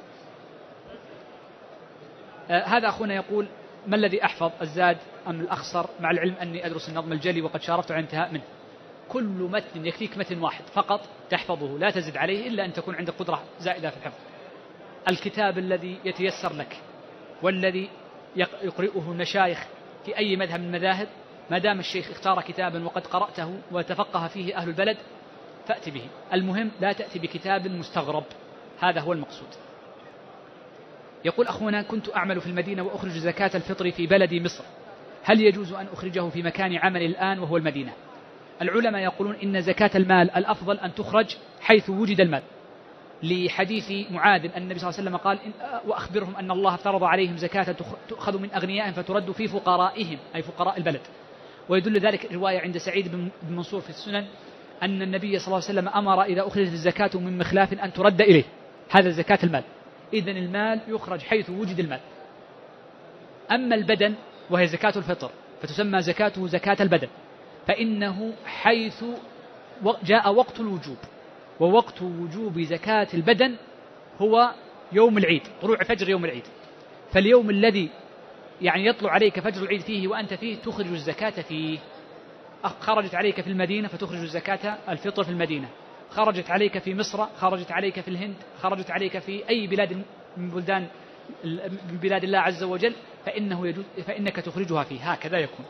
هذا أخونا يقول: ما الذي أحفظ، الزاد أم الأخصر، مع العلم أني أدرس النظم الجلي وقد شارفت على انتهاء منه. كل متن يكفيك متن واحد فقط تحفظه، لا تزد عليه إلا أن تكون عندك قدرة زائدة في الحفظ. الكتاب الذي يتيسر لك والذي يقرئه المشايخ في أي مذهب من المذاهب، ما دام الشيخ اختار كتابا وقد قرأته وتفقه فيه أهل البلد فأتي به. المهم لا تأتي بكتاب مستغرب، هذا هو المقصود. يقول أخونا: كنت أعمل في المدينة وأخرج زكاة الفطر في بلدي مصر، هل يجوز أن أخرجه في مكان عملي الآن وهو المدينة؟ العلماء يقولون إن زكاة المال الأفضل أن تخرج حيث وجد المال، لحديث معاذ أن النبي صلى الله عليه وسلم قال: وأخبرهم أن الله فرض عليهم زكاة تؤخذ من أغنيائهم فترد في فقرائهم، أي فقراء البلد. ويدل ذلك رواية عند سعيد بن منصور في السنن أن النبي صلى الله عليه وسلم أمر إذا أخرجت الزكاة من مخلاف أن ترد إليه، هذا زكاة المال. إذن المال يخرج حيث وجد المال. أما البدن وهي زكاة الفطر فتسمى زكاته زكاة البدن، فإنه حيث جاء وقت الوجوب، ووقت وجوب زكاة البدن هو يوم العيد، طلوع فجر يوم العيد. فاليوم الذي يعني يطلع عليك فجر العيد فيه وأنت فيه تخرج الزكاة فيه. خرجت عليك في المدينة فتخرج الزكاة الفطر في المدينة، خرجت عليك في مصر، خرجت عليك في الهند، خرجت عليك في أي بلاد من بلدان من بلاد الله عز وجل فإنك تخرجها فيه، هكذا يكون.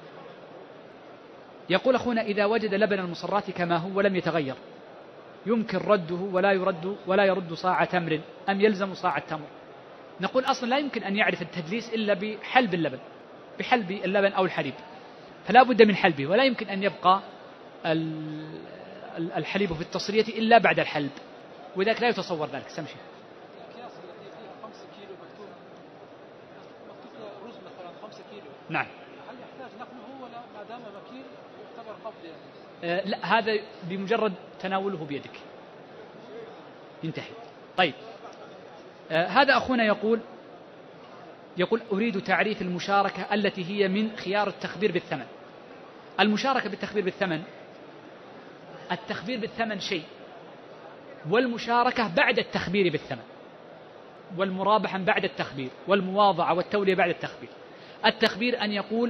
يقول أخونا: إذا وجد لبن المصرات كما هو ولم يتغير يمكن رده ولا يرد صاع تمر أم يلزم صاع التمر؟ نقول أصلا لا يمكن أن يعرف التدليس إلا بحلب اللبن أو الحليب، فلا بد من حلبه، ولا يمكن أن يبقى الحليب في التصرية إلا بعد الحلب، وذلك لا يتصور ذلك. سمشي الأكياس التي فيها 5 كيلو مكتوب رز مثلا 5 كيلو، نعم، هل يحتاج نقله ولا ما دام مكيل يعتبر قبض يعني؟ لا، هذا بمجرد تناوله بيدك ينتهي. طيب، هذا أخونا يقول أريد تعريف المشاركة التي هي من خيار التخبير بالثمن. المشاركة بالتخبير بالثمن، التخبير بالثمن شيء، والمشاركة بعد التخبير بالثمن، والمرابحة بعد التخبير، والمواضعة والتولية بعد التخبير. التخبير أن يقول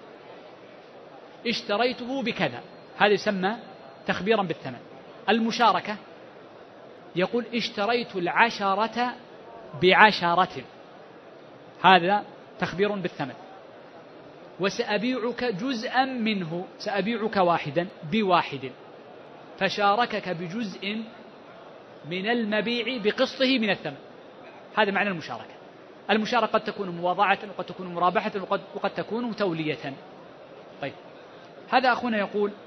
اشتريته بكذا، هذا يسمى تخبيرا بالثمن. المشاركة يقول اشتريت العشرة بعشرة، هذا تخبير بالثمن. وسأبيعك جزءا منه، سأبيعك واحدا بواحد، فشاركك بجزء من المبيع بقسطه من الثمن. هذا معنى المشاركة. المشاركة قد تكون مواضعة، وقد تكون مرابحة، وقد تكون تولية. طيب، هذا أخونا يقول